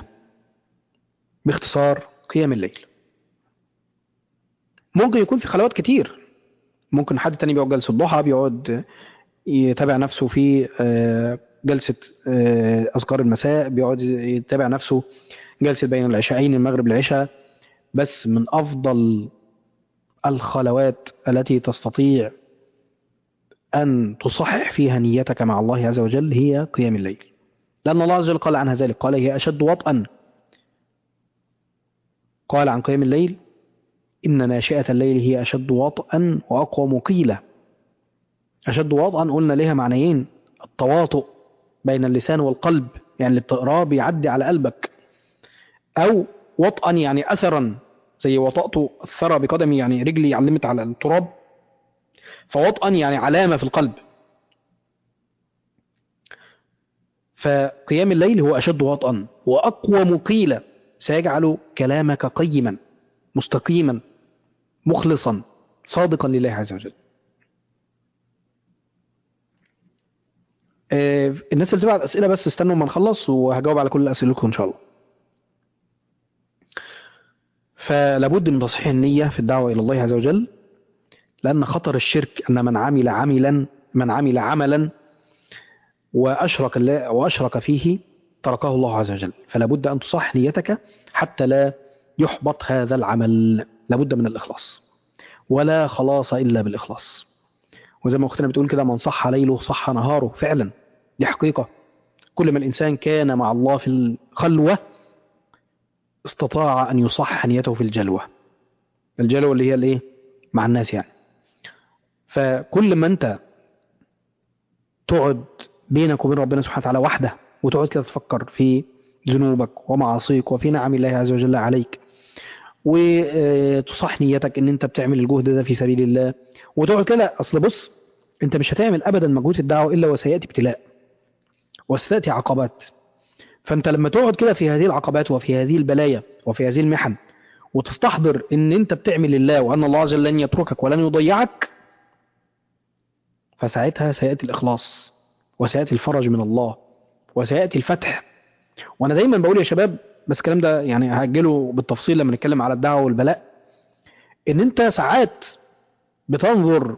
باختصار قيام الليل. ممكن يكون في خلوات كتير، ممكن حد تاني بيقعد جلسة ضحى، بيقعد يتابع نفسه في جلسة أذكار المساء، بيقعد يتابع نفسه جلسة بين العشاءين، المغرب العشاء. بس من أفضل الخلوات التي تستطيع أن تصحح فيها نيتك مع الله عز وجل هي قيام الليل، لأن الله عز وجل قال عنها ذلك، قال هي أشد وطئا. قال عن قيام الليل إن ناشئة الليل هي أشد وطئا وأقوم قيلا. أشد وطئا قلنا لها معنيين: التواطؤ بين اللسان والقلب، يعني اللي بتقراه بيعدي على قلبك، أو وطئا يعني أثرا، زي وطأت الثرى بقدمي، يعني رجلي علمت على التراب، فوطئا يعني علامة في القلب. فقيام الليل هو أشد وطئا وأقوم قيلا، سيجعل كلامك قيما مستقيما مخلصا صادقا لله عز وجل. الناس اللي بتبعت أسئلة بس استنوا ما نخلص وهجاوب على كل أسئلتكم إن شاء الله. فلابد من تصحيح النية في الدعوة إلى الله عز وجل، لأن خطر الشرك أن من عمل عملا وأشرك فيه تركه الله عز وجل. فلابد أن تصحح نيتك حتى لا يحبط هذا العمل. لابد من الإخلاص، ولا خلاص إلا بالإخلاص. وزي ما أختنا بتقول كده: من صح ليله صح نهاره. فعلا دي حقيقة. كل ما الإنسان كان مع الله في الخلوة استطاع أن يصحح نيته في الجلوة. الجلوة اللي هي الإيه؟ مع الناس يعني. فكل ما أنت تقعد بينك وبين ربنا سبحانه وتعالى وحده، وتقعد كده تفكر في ذنوبك ومعاصيك وفي نعم الله عز وجل عليك، وتصح نيتك ان انت بتعمل الجهد ده في سبيل الله، وتقعد كده. اصل بص، انت مش هتعمل ابدا مجهود في الدعوه الا وسياتي ابتلاء وستاتي عقبات. فانت لما تقعد كده في هذه العقبات وفي هذه البلايا وفي هذه المحن، وتستحضر ان انت بتعمل لله وان الله عز وجل لن يتركك ولن يضيعك، فساعتها سياتي الاخلاص وسياتي الفرج من الله وسياتي الفتح. وانا دايما بقول يا شباب، بس الكلام ده يعني هاجله بالتفصيل لما نتكلم على الدعوه والبلاء، ان انت ساعات بتنظر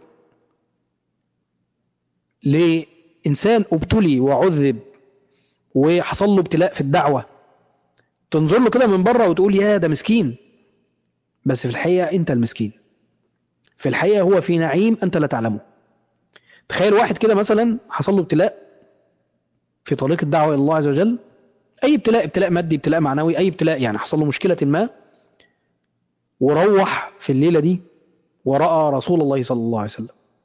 لإنسان ابتلي وعذب وحصل له ابتلاء في الدعوة، تنظر له كده من بره وتقول يا ده مسكين، بس في الحقيقة أنت المسكين. في الحقيقة هو في نعيم أنت لا تعلمه. تخيل واحد كده مثلا حصل له ابتلاء في طريق الدعوة إلى الله عز وجل، أي ابتلاء، ابتلاء مادي، ابتلاء معنوي، أي ابتلاء، يعني حصل له مشكلة ما، وروح في الليلة دي ورأى رسول الله صلى الله عليه وسلم.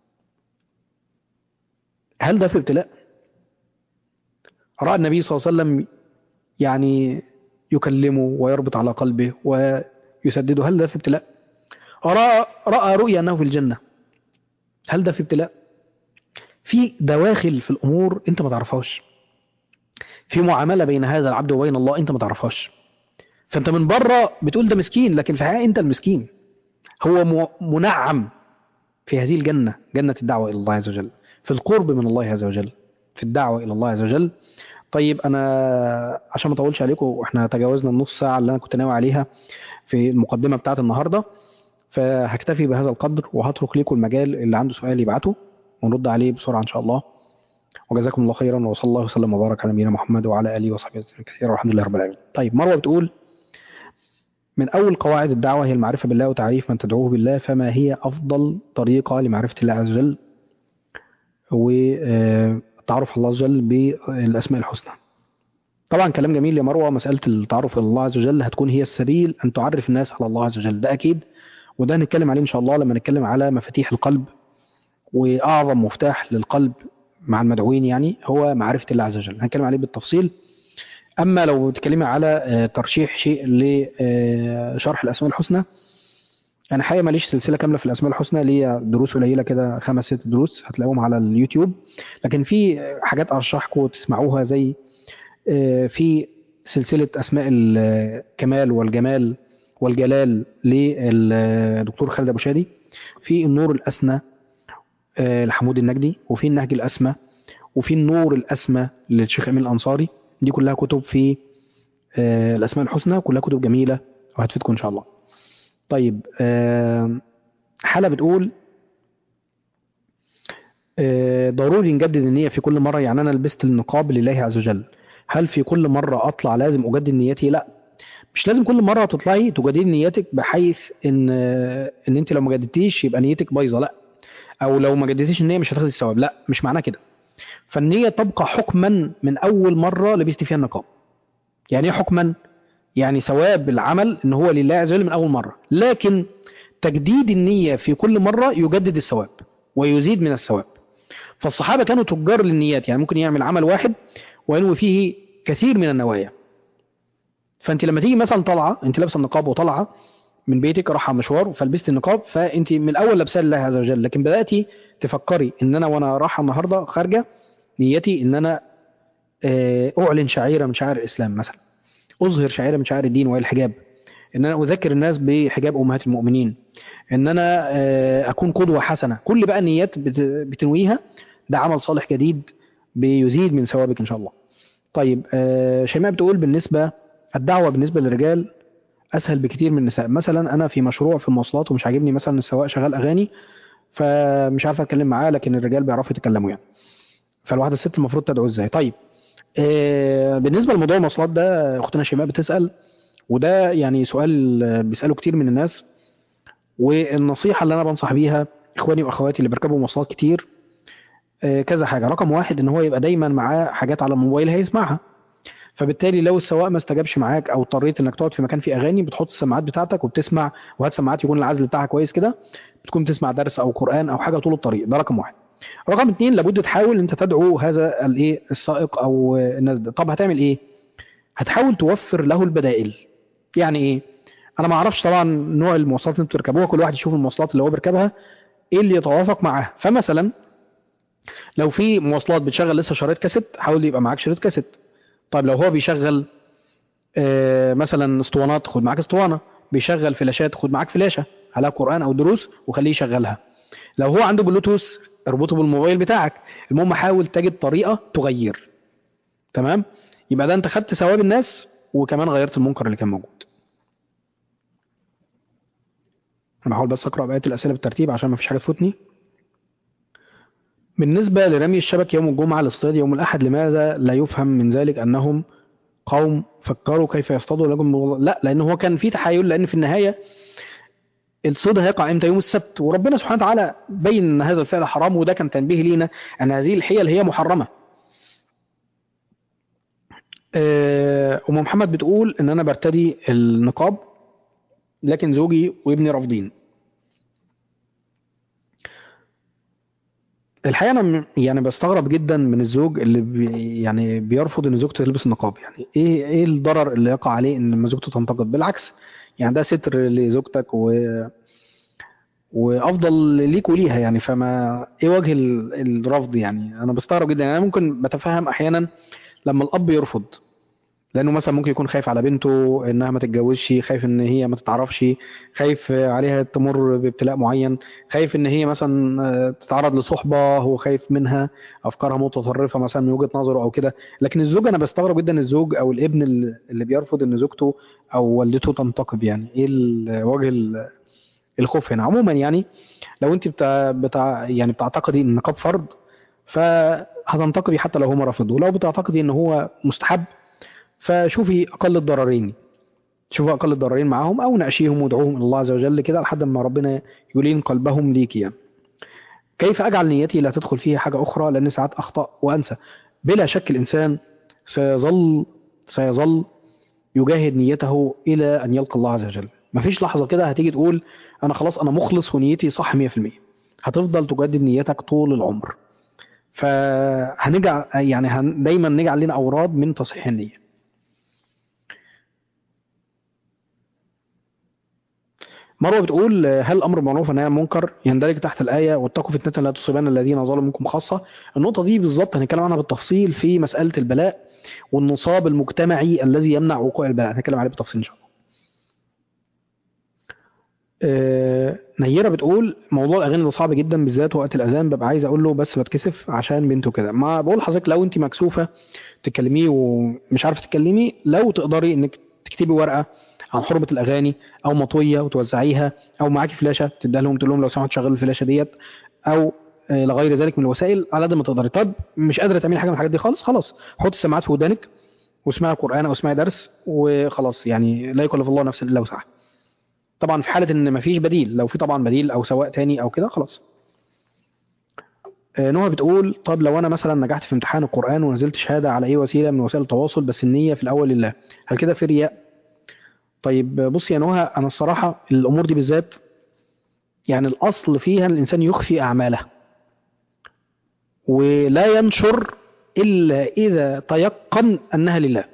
هل ده في ابتلاء؟ رأى النبي صلى الله عليه وسلم يعني يكلمه ويربط على قلبه ويسدده. هل ده في ابتلاء؟ رأى رؤيا أنه في الجنة. هل ده في ابتلاء؟ في دواخل في الأمور أنت ما تعرفهاش، في معاملة بين هذا العبد وبين الله أنت ما تعرفهاش. فأنت من بره بتقول ده مسكين، لكن في الحقيقة أنت المسكين. هو منعم في هذه الجنة، جنة الدعوة إلى الله عز وجل، في القرب من الله عز وجل، في الدعوة إلى الله عز وجل. طيب أنا عشان ما أطولش عليكم، وإحنا تجاوزنا النص ساعة اللي أنا كنت ناوي عليها في المقدمة بتاعت النهاردة، فهكتفي بهذا القدر وهترك لكم المجال، اللي عنده سؤال يبعته ونرد عليه بسرعة إن شاء الله. وجزاكم الله خيرا، وصلى الله وسلم وبارك على نبينا محمد وعلى آله وصحبه وسلم كثيرا، والحمد لله رب العالمين. طيب مروة بتقول: من أول قواعد الدعوة هي المعرفة بالله وتعريف من تدعوه بالله، فما هي أفضل طريقة لمعرفة الله عز وجل والتعرف على الله عز وجل بالأسماء الحسنى؟ طبعا كلام جميل يا مروة. مسألة التعرف على الله عز وجل هتكون هي السبيل أن تعرف الناس على الله عز وجل، ده أكيد، وده هنتكلم عليه إن شاء الله لما نتكلم على مفاتيح القلب. وأعظم مفتاح للقلب مع المدعوين يعني هو معرفة الله عز وجل، هنتكلم عليه بالتفصيل. أما لو بتكلمي على ترشيح شيء لشرح الأسماء الحسنى، أنا حقيقة ماليش سلسلة كاملة في الأسماء الحسنى، ليا دروس قليلة كده 5-6 دروس هتلاقوهم على اليوتيوب. لكن في حاجات أرشحكم تسمعوها، زي في سلسلة أسماء الكمال والجمال والجلال للدكتور خالد أبو شادي، في النور الأسنى لحمود النجدي، وفي النهج الأسمى، وفي النور الأسمى للشيخ أمين الأنصاري. دي كلها كتب في الأسماء الحسنى، كلها كتب جميلة وهتفيدكم إن شاء الله. طيب حالة بتقول: ضروري نجدد النية في كل مرة. يعني أنا لبست النقاب لله عز وجل، هل في كل مرة أطلع لازم أجدد نيتي؟ لا، مش لازم كل مرة تطلعي تجددي نيتك بحيث إن أنت لو ما جددتيش يبقى نيتك بايظة، لا. أو لو ما جددتيش النية مش هتاخدي الثواب، لا، مش معناه كده. فالنية تبقى حكما من أول مرة لبست فيها النقاب. يعني إيه حكما؟ يعني ثواب العمل إن هو لله عز وجل من أول مرة، لكن تجديد النية في كل مرة يجدد الثواب ويزيد من الثواب. فالصحابة كانوا تجار للنيات، يعني ممكن يعمل عمل واحد وينوي فيه كثير من النوايا. فانت لما تيجي مثلا طالعه، انت لابسه النقاب وطالعه من بيتك رايحه مشوار فلبست النقاب، فانت من الاول لابسه لله عز وجل، لكن بداتي تفكري ان انا وانا رايحه النهارده خارجه نيتي ان انا اعلن شعيره من شعائر الاسلام مثلا، اظهر شعيره من شعائر الدين وهي الحجاب، ان انا اذكر الناس بحجاب امهات المؤمنين، ان انا اكون قدوه حسنه. كل بقى نيات بتنويها، ده عمل صالح جديد بيزيد من ثوابك ان شاء الله. طيب شيماء بتقول بالنسبه الدعوه بالنسبه للرجال اسهل بكتير من النساء. مثلا انا في مشروع في المواصلات ومش عاجبني مثلا السواق شغال اغاني، فمش عارف اتكلم معاه، لكن الرجال بيعرفوا يتكلموا يعني. فالواحده الست المفروض تدعو ازاي؟ طيب بالنسبه لموضوع المواصلات ده اختنا شيماء بتسال، وده يعني سؤال بيساله كتير من الناس. والنصيحه اللي انا بنصح بيها اخواني واخواتي اللي بيركبوا مواصلات كتير كذا حاجه. رقم واحد ان هو يبقى دايما معاه حاجات على الموبايل هيسمعها، فبالتالي لو السواق ما استجابش معاك او اضطريت انك تقعد في مكان فيه اغاني، بتحط السماعات بتاعتك وبتسمع، وهات سماعات يكون العزل بتاعها كويس كده، بتكون تسمع درس او قران او حاجه طول الطريق. ده رقم واحد. رقم اتنين، لابد تحاول انت تدعو هذا الايه السائق او الناس ده. طب هتعمل ايه؟ هتحاول توفر له البدائل. يعني ايه؟ انا ما اعرفش طبعا نوع المواصلات اللي انتوا بتركبوها، كل واحد يشوف المواصلات اللي هو بيركبها ايه اللي يتوافق معاه. فمثلا لو في مواصلات بتشغل لسه شريط كاسيت، حاول يبقى معاك شريط كاسيت. طيب لو هو بيشغل مثلا اسطوانات، خد معاك اسطوانه. بيشغل فلاشات، خد معاك فلاشه عليها قران او دروس وخليه يشغلها. لو هو عنده بلوتوث، اربطه بالموبايل بتاعك. المهم حاول تجد طريقه تغير. تمام؟ يبقى ده انت خدت ثواب الناس وكمان غيرت المنكر اللي كان موجود. انا بحاول بس اقرا بقيه الاسئله بالترتيب عشان ما فيش حاجه تفوتني. بالنسبه لرمي الشبك يوم الجمعه لاصطياد يوم الاحد، لماذا لا يفهم من ذلك انهم قوم فكروا كيف يصطادوا لكم؟ لا، لان هو كان في تحايل، لان في النهايه الصيد هيقع امتى؟ يوم السبت، وربنا سبحانه وتعالى بين ان هذا الفعل حرام، وده كان تنبيه لينا ان هذه الحيل هي محرمه. ام محمد بتقول ان انا برتدي النقاب لكن زوجي وابني رافضين. الحقيقه انا يعني بستغرب جدا من الزوج اللي يعني بيرفض ان زوجته تلبس النقاب. يعني ايه الضرر اللي يقع عليه ان لما زوجته تنتقد؟ بالعكس، يعني ده ستر لزوجتك وافضل ليك وليها يعني. فما ايه وجه الرفض؟ يعني انا بستغرب جدا. يعني انا ممكن بتفهم احيانا لما الاب يرفض، لانه مثلا ممكن يكون خايف على بنته انها ما تتجوزش، خايف ان هي ما تتعرفش، خايف عليها تمر بابتلاء معين، خايف ان هي مثلا تتعرض لصحبه هو خايف منها، افكارها متطرفه مثلا من وجهه نظره او كده. لكن الزوج انا بستغرب جدا الزوج او الابن اللي بيرفض ان زوجته او والدته تنتقب. يعني ايه وجه الخوف هنا؟ عموما يعني لو انت يعني بتعتقدي ان النقاب فرض، فهتنتقدي حتى لو هما رفضوا. لو بتعتقدي ان هو مستحب، فشوفي اقل الضررين، شوفوا اقل الضررين معاهم، او ناقشيهم وادعوهم الى الله عز وجل كده لحد ما ربنا يلين قلبهم ليك يعني. كيف اجعل نيتي لا تدخل فيها حاجه اخرى؟ لان ساعات اخطا وانسى. بلا شك الانسان سيظل يجاهد نيته الى ان يلقى الله عز وجل. مفيش لحظه كده هتيجي تقول انا خلاص انا مخلص ونيتي صح 100%. هتفضل تجدد نيتك طول العمر. فهنجعل يعني دايما نجعل لنا اوراد من تصحيح النيه. مروه بتقول هل الامر بالمعروف والنهي عن المنكر يندرج تحت الايه واتقوا فتنه لا تصيبن الذين ظلموا منكم خاصه؟ النقطه دي بالظبط هنتكلم عنها بالتفصيل في مساله البلاء والنصاب المجتمعي الذي يمنع وقوع البلاء، هنتكلم عليه بالتفصيل ان شاء الله. نيره بتقول موضوع الاغاني ده صعب جدا، بالذات وقت الاذان ببقى عايز اقول له بس بتكسف عشان بنته كده. ما بقول لحضرتك لو انت مكسوفه تكلميه ومش عارفه تتكلمي، لو تقدري انك تكتبي ورقه عن حرمه الاغاني او مطويه وتوزعيها، او معاكي فلاشه تديها لهم تقول لهم لو سمحتوا شغلوا الفلاشه ديت، او لغير ذلك من الوسائل على قد ما تقدر. طب مش قادره تعملي حاجه من الحاجات دي خالص، خلاص حط السماعات في ودانك واسمعي قران او اسمعي درس وخلاص، يعني لا يكلف الله نفسا الا وسعها. طبعا في حاله ان مفيش بديل، لو في طبعا بديل او سواق تاني او كده خلاص. نهى بتقول طب لو انا مثلا نجحت في امتحان القران ونزلت شهاده على اي وسيله من وسائل التواصل بس النيه في الاول لله، هل كده في رياء؟ طيب بص يا نهى، انا الصراحه الامور دي بالذات يعني الاصل فيها الانسان يخفي اعماله ولا ينشر الا اذا تيقن انها لله.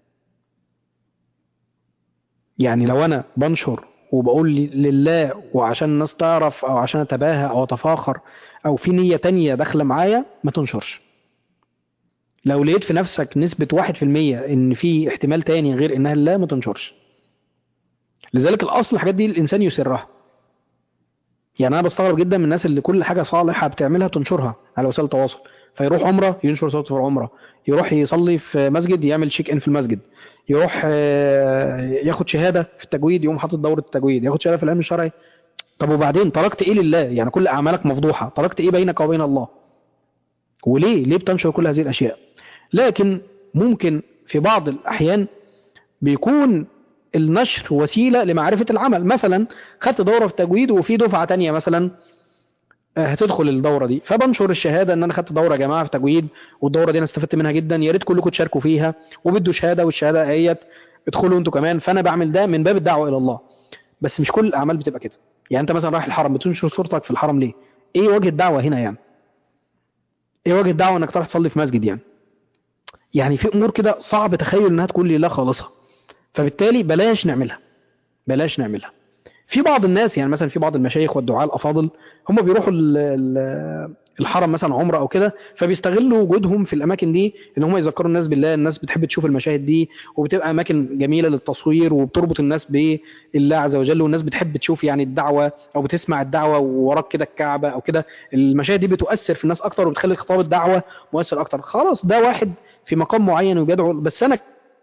يعني لو انا بنشر وبقول لله وعشان الناس تعرف او عشان اتباهى او اتفاخر او في نية تانية داخلة معايا، ما تنشرش. لو لقيت في نفسك نسبة 1% ان في احتمال تاني غير انها لله، ما تنشرش. لذلك الاصل الحاجات دي الانسان يسرها. يعني انا بستغرب جدا من الناس اللي كل حاجة صالحة بتعملها تنشرها على وسائل التواصل. فيروح عمرة ينشر صورته في العمرة، يروح يصلي في مسجد يعمل تشيك ان في المسجد، يروح ياخد شهادة في التجويد يقوم حاطط دورة التجويد، ياخد شهادة في العلم الشرعي. طب وبعدين تركت ايه لله؟ يعني كل اعمالك مفضوحه، تركت ايه بينك وبين الله؟ وليه بتنشر كل هذه الاشياء؟ لكن ممكن في بعض الاحيان بيكون النشر وسيله لمعرفه العمل. مثلا خدت دوره في التجويد وفي دفعه تانية مثلا هتدخل الدوره دي، فبنشر الشهاده ان انا خدت دوره يا جماعه في تجويد والدوره دي انا استفدت منها جدا، يا ريت كلكم تشاركوا فيها وبدوا شهاده والشهاده اهيت، ادخلوا انتوا كمان. فانا بعمل ده من باب الدعوه الى الله. بس مش كل الاعمال بتبقى كده. يعني انت مثلا رايح الحرم بتنشر صورتك في الحرم ليه؟ ايه وجه الدعوه هنا يعني؟ ايه وجه الدعوه انك تروح تصلي في مسجد يعني؟ يعني في امور كده صعب تخيل انها تكون لله خالصه. فبالتالي بلاش نعملها، بلاش نعملها. في بعض الناس يعني مثلا في بعض المشايخ والدعاة الافاضل هم بيروحوا الحرم مثلا عمره او كده، فبيستغلوا وجودهم في الاماكن دي ان هم يذكروا الناس بالله. الناس بتحب تشوف المشاهد دي وبتبقى اماكن جميله للتصوير وبتربط الناس بالله عز وجل، والناس بتحب تشوف يعني الدعوه او بتسمع الدعوه ووراك كده الكعبه او كده. المشاهد دي بتؤثر في الناس اكتر وبتخلي خطاب الدعوه مؤثر اكتر. خلاص ده واحد في مقام معين وبيدعو، بس انا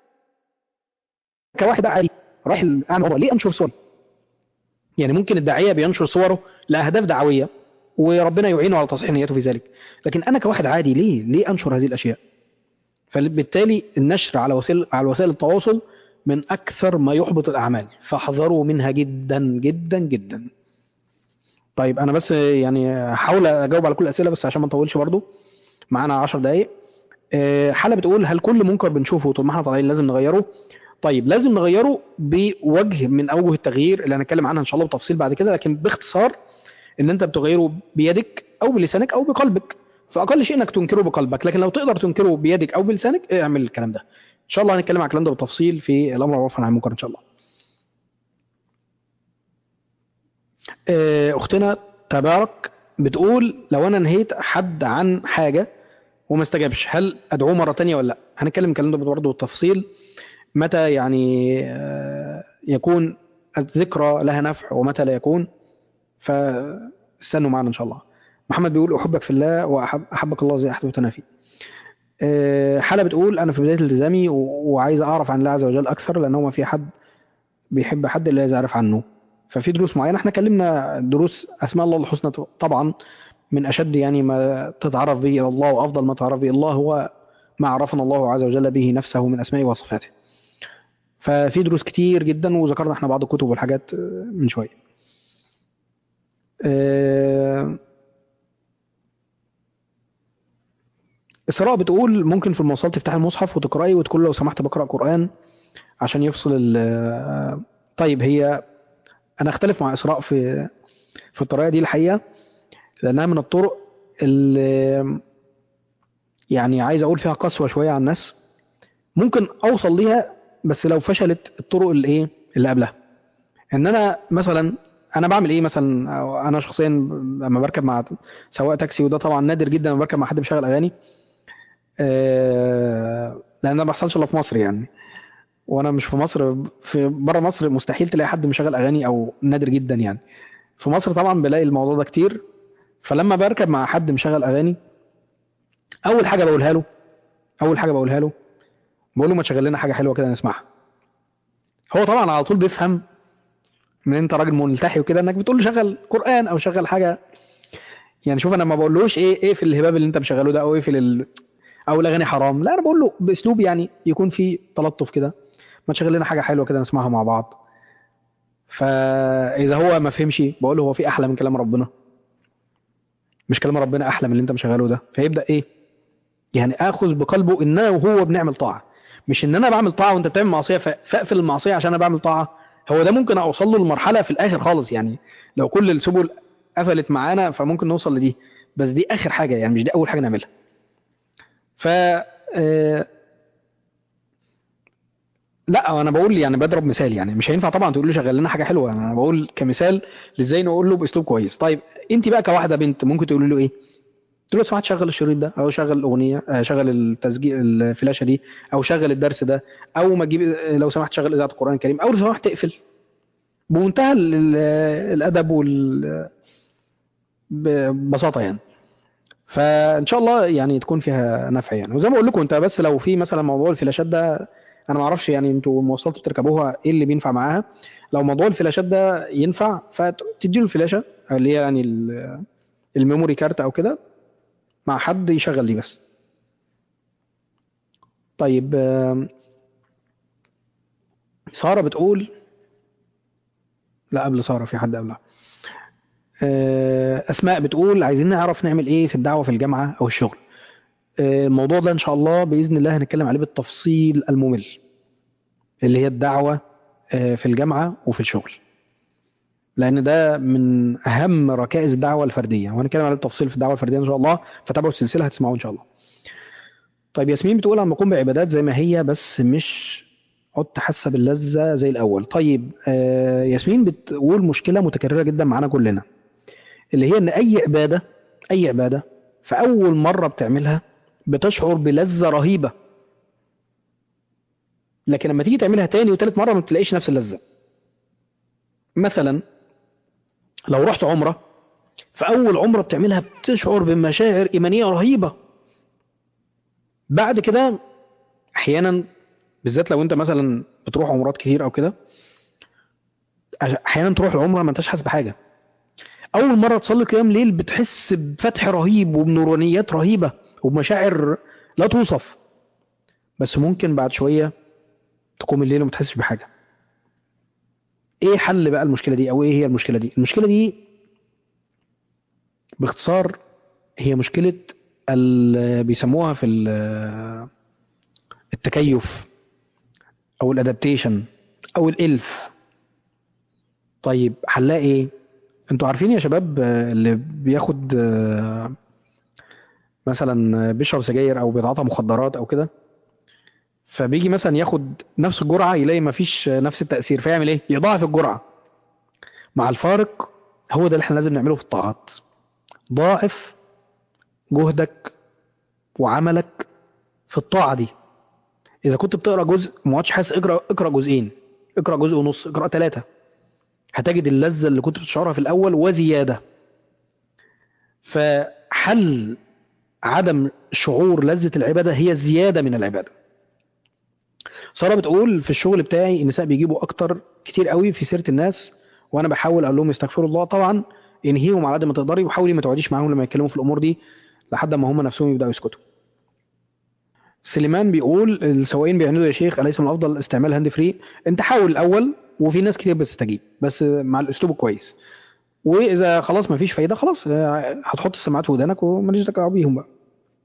كواحد عادي رايح اعمل عمره ليه انشر صوري؟ يعني ممكن الداعيه بينشر صوره لاهداف دعويه وربنا يعينه على تصحيح نيته في ذلك، لكن انا كواحد عادي ليه انشر هذه الاشياء؟ فبالتالي النشر على وسائل التواصل من اكثر ما يحبط الاعمال، فاحذروا منها جدا جدا جدا. طيب انا بس يعني هحاول اجاوب على كل الاسئله بس عشان ما نطولش برضو، معانا 10 دقائق. حالة بتقول هل كل منكر بنشوفه طول ما احنا طالعين لازم نغيره؟ طيب لازم نغيره بوجه من اوجه التغيير اللي هنتكلم عنها ان شاء الله بتفصيل بعد كده، لكن باختصار ان انت بتغيره بيدك او بلسانك او بقلبك. فاقل شيء انك تنكره بقلبك، لكن لو تقدر تنكره بيدك او بلسانك اعمل الكلام ده. ان شاء الله هنتكلم عن الكلام ده بالتفصيل في الامر بالمعروف والنهي عن المنكر ان شاء الله. اختنا تبارك بتقول لو انا نهيت حد عن حاجه وما استجابش، هل ادعوه مره تانية ولا لا؟ هنتكلم الكلام ده برضه بالتفصيل. متى يعني يكون الذكرى لها نفع ومتى لا يكون، فاستنوا معنا ان شاء الله. محمد بيقول احبك في الله واحبك الله زي احببتنا فيه. حالة بتقول انا في بدايه التزامي وعايز اعرف عن الله عز وجل اكثر، لانه ما في حد بيحب حد الا اذا عرف عنه. ففي دروس معينه احنا كلمنا دروس اسماء الله الحسنى طبعا، من اشد يعني ما تتعرف به الى الله وافضل ما تعرف به الله هو ما عرفنا الله عز وجل به نفسه من اسمائه وصفاته. ففي دروس كتير جدا وذكرنا احنا بعض الكتب والحاجات من شويه. إسراء بتقول ممكن في المواصلات تفتح المصحف وتقرأي وتقول لو سمحت بقرأ قرآن عشان يفصل طيب هي أنا أختلف مع إسراء في الطريقة دي الحقيقة، لأنها من الطرق اللي يعني عايز أقول فيها قسوة شوية على الناس. ممكن أوصل ليها بس لو فشلت الطرق اللي قبلها. إن أنا مثلا أنا بعمل إيه مثلا، أو أنا شخصيا لما بركب مع سواق تاكسي، وده طبعا نادر جدا لما بركب مع حد بيشغل أغاني، لان ده ما بيحصلش الا في مصر يعني، وانا مش في مصر. في بره مصر مستحيل تلاقي حد مشغل اغاني او نادر جدا يعني. في مصر طبعا بلاقي الموضوع ده كتير. فلما بركب مع حد مشغل اغاني، اول حاجه بقولها له اول حاجه بقولها له بقول له ما تشغل لنا حاجه حلوه كده نسمعها. هو طبعا على طول بيفهم من انت راجل ملتحي وكده انك بتقول له شغل قران او شغل حاجه. يعني شوف انا ما بقولوش ايه في الهباب اللي انت مشغله ده، او ايه او الاغاني حرام، لا انا بقول له باسلوب يعني يكون فيه تلطف كده، ما تشغل لنا حاجه حلوه كده نسمعها مع بعض. فاذا هو ما فهمش بقول له هو في احلى من كلام ربنا؟ مش كلام ربنا احلى من اللي انت مشغله ده؟ فيبدا ايه يعني اخذ بقلبه ان انا وهو بنعمل طاعه، مش ان انا بعمل طاعه وانت بتعمل معصيه فاقفل المعصيه عشان انا بعمل طاعه. هو ده ممكن اوصل له لمرحله في الاخر خالص يعني، لو كل السبل قفلت معانا فممكن نوصل لدي، بس دي اخر حاجه يعني، مش دي اول حاجه نعملها. ف آه، لا انا بقول يعني بضرب مثال، يعني مش هينفع طبعا تقول له شغل لنا حاجه حلوه، انا بقول كمثال ازاي نقول له باسلوب كويس. طيب انت بقى كواحده بنت ممكن تقول له ايه؟ تقول له سمعت شغل الشريط ده، او شغل الاغنيه، شغل التسجيل الفلاشه دي، او شغل الدرس ده، او ما تجيب لو سمحت شغل اذاعه القران الكريم، او لو سمحت تقفل. بمنتهى الادب ببساطه يعني. فان شاء الله يعني تكون فيها نفع يعني. وزي ما اقول لكم انت، بس لو في مثلا موضوع الفلاشات ده، انا ما اعرفش يعني انتوا مواصلات بتركبوها ايه اللي بينفع معاها. لو موضوع الفلاشات ده ينفع فتدي له الفلاشه اللي هي يعني الميموري كارت او كده، مع حد يشغل دي بس. طيب ساره بتقول، لا قبل ساره في حد قبلها. اسماء بتقول عايزين نعرف نعمل ايه في الدعوه في الجامعه او الشغل. الموضوع ده ان شاء الله باذن الله هنتكلم عليه بالتفصيل الممل، اللي هي الدعوه في الجامعه وفي الشغل، لان ده من اهم ركائز الدعوه الفرديه، وهنتكلم عليه بالتفصيل في الدعوه الفرديه ان شاء الله. فتابعوا السلسله هتسمعوه ان شاء الله. طيب ياسمين بتقول انا بقوم بعبادات زي ما هي، بس مش عدت حاسه باللذه زي الاول. طيب ياسمين بتقول مشكله متكرره جدا معانا كلنا، اللي هي ان اي عباده في اول مره بتعملها بتشعر بلذه رهيبه، لكن لما تيجي تعملها تاني وتالت مره ما بتلاقيش نفس اللذه. مثلا لو رحت عمره، في اول عمره بتعملها بتشعر بمشاعر ايمانيه رهيبه. بعد كده احيانا، بالذات لو انت مثلا بتروح عمرات كتير او كده، احيانا تروح العمره ما انتش حاسس بحاجه. اول مره تصلي قيام ليل بتحس بفتح رهيب وبنورانيات رهيبه وبمشاعر لا توصف، بس ممكن بعد شويه تقوم الليل وما تحسش بحاجه. ايه حل بقى المشكله دي، او ايه هي المشكله دي؟ المشكله دي باختصار هي مشكله بيسموها في التكيف، او الادابتيشن، او الالف. طيب حلها ايه؟ انتوا عارفين يا شباب اللي بياخد مثلا بيشرب سجاير او بيتعاطى مخدرات او كده، فبيجي مثلا ياخد نفس الجرعه يلاقي مفيش نفس التاثير، فيعمل ايه؟ يضاعف الجرعه. مع الفارق هو ده اللي احنا لازم نعمله في الطاعات. ضاعف جهدك وعملك في الطاعه دي. اذا كنت بتقرا جزء ما عادش حاسس، اقرا جزئين، اقرا جزء ونص، اقرا ثلاثه، هتجد اللذه اللي كنت بتشعرها في الاول وزياده. فحل عدم شعور لذة العبادة هي الزيادة من العبادة. سارة بتقول في الشغل بتاعي النساء بيجيبوا أكتر كتير قوي في سيرة الناس، وأنا بحاول أقول لهم يستغفروا الله طبعا، انهيهم على قد ما تقدري، وحاولي ما تقعديش معاهم لما يتكلموا في الأمور دي لحد ما هم نفسهم يبدأوا يسكتوا. سليمان بيقول السواقين بيعندوا يا شيخ، أليس من الأفضل استعمال هاند فري؟ أنت حاول الأول، وفي ناس كتير بتستجيب بس مع الأسلوب الكويس. وإذا خلاص ما فيش فايدة خلاص هتحط السماعات في ودانك وماليش دعوة بيهم بقى.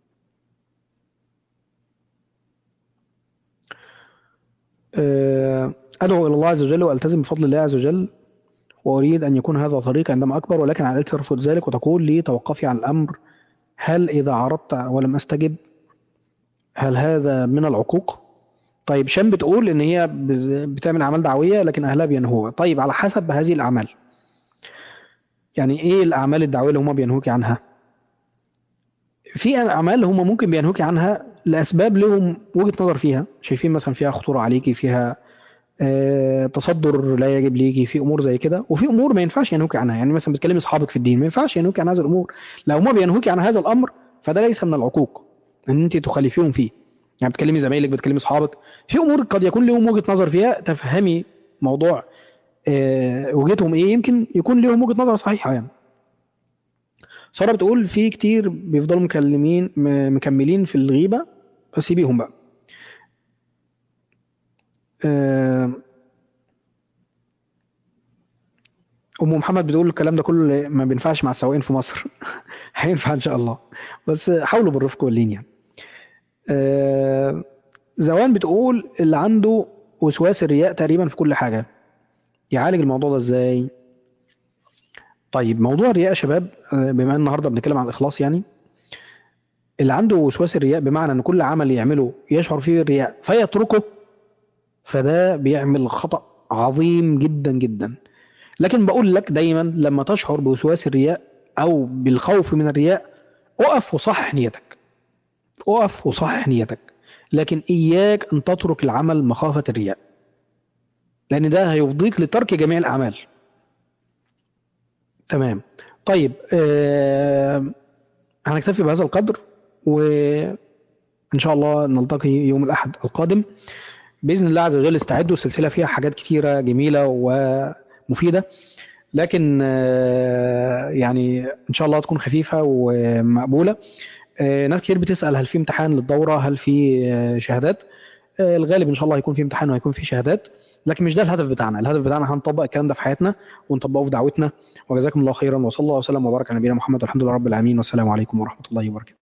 أدعو إلى الله عز وجل وألتزم بفضل الله عز وجل، وأريد أن يكون هذا طريق عندما أكبر، ولكن عائلتي ترفض ذلك وتقول لي توقفي عن الأمر. هل إذا عرضت ولم أستجب هل هذا من العقوق؟ طيب شام بتقول إن هي بتعمل أعمال دعوية لكن أهلها بينهوها. طيب على حسب هذه الأعمال، يعني إيه الأعمال الدعوية اللي هم بينهوك عنها؟ في أعمال هم ممكن بينهوك عنها لأسباب لهم وجهة نظر فيها، شايفين مثلا فيها خطورة عليكي، فيها تصدر لا يجب ليكي، في امور زي كده، وفي امور ما ينفعش ينهوكي عنها. يعني مثلا بتكلمي اصحابك في الدين ما ينفعش ينهوكي عن هذه الامور. لو ما بينهوكي عن هذا الامر فده ليس من العقوق ان انت تخالفيهم فيه. يعني بتكلمي زمايلك، بتكلمي اصحابك في امور قد يكون لهم وجهة نظر فيها، تفهمي موضوع وجهتهم ايه، يمكن يكون لهم وجهة نظر صحيحة يعني. سارة بتقول في كتير بيفضلوا مكملين في الغيبة، سيبيهم بقى. آه، أم محمد بتقول الكلام ده كله ما بينفعش مع السواقين في مصر. هينفع إن شاء الله، بس حاولوا بالرفق واللين يعني. آه، زوان بتقول اللي عنده وسواس الرياء تقريبا في كل حاجة، يعالج الموضوع ده ازاي؟ طيب موضوع الرياء يا شباب، بما ان النهارده بنتكلم عن الاخلاص يعني، اللي عنده وسواس الرياء بمعنى ان كل عمل يعمله يشعر فيه الرياء فيتركه، فده بيعمل خطأ عظيم جدا جدا. لكن بقول لك دايما لما تشعر بوسواس الرياء او بالخوف من الرياء، اقف وصحح نيتك، اقف وصحح نيتك، لكن اياك ان تترك العمل مخافة الرياء، لان ده هيفضيك لترك جميع الاعمال. تمام. طيب هنكتفي بهذا القدر، وإن شاء الله نلتقي يوم الأحد القادم بإذن الله عز وجل. استعدوا، السلسلة فيها حاجات كتيرة جميلة ومفيدة، لكن يعني إن شاء الله تكون خفيفة ومقبولة. ناس كتير بتسأل هل في امتحان للدورة، هل في شهادات؟ الغالب إن شاء الله هيكون في امتحان وهيكون في شهادات، لكن مش ده الهدف بتاعنا. الهدف بتاعنا هنطبق الكلام ده في حياتنا ونطبقه في دعوتنا. وجزاكم الله خيرا، وصلى الله وسلم وبارك على نبينا محمد، والحمد لله رب العالمين، والسلام عليكم ورحمة الله وبركاته.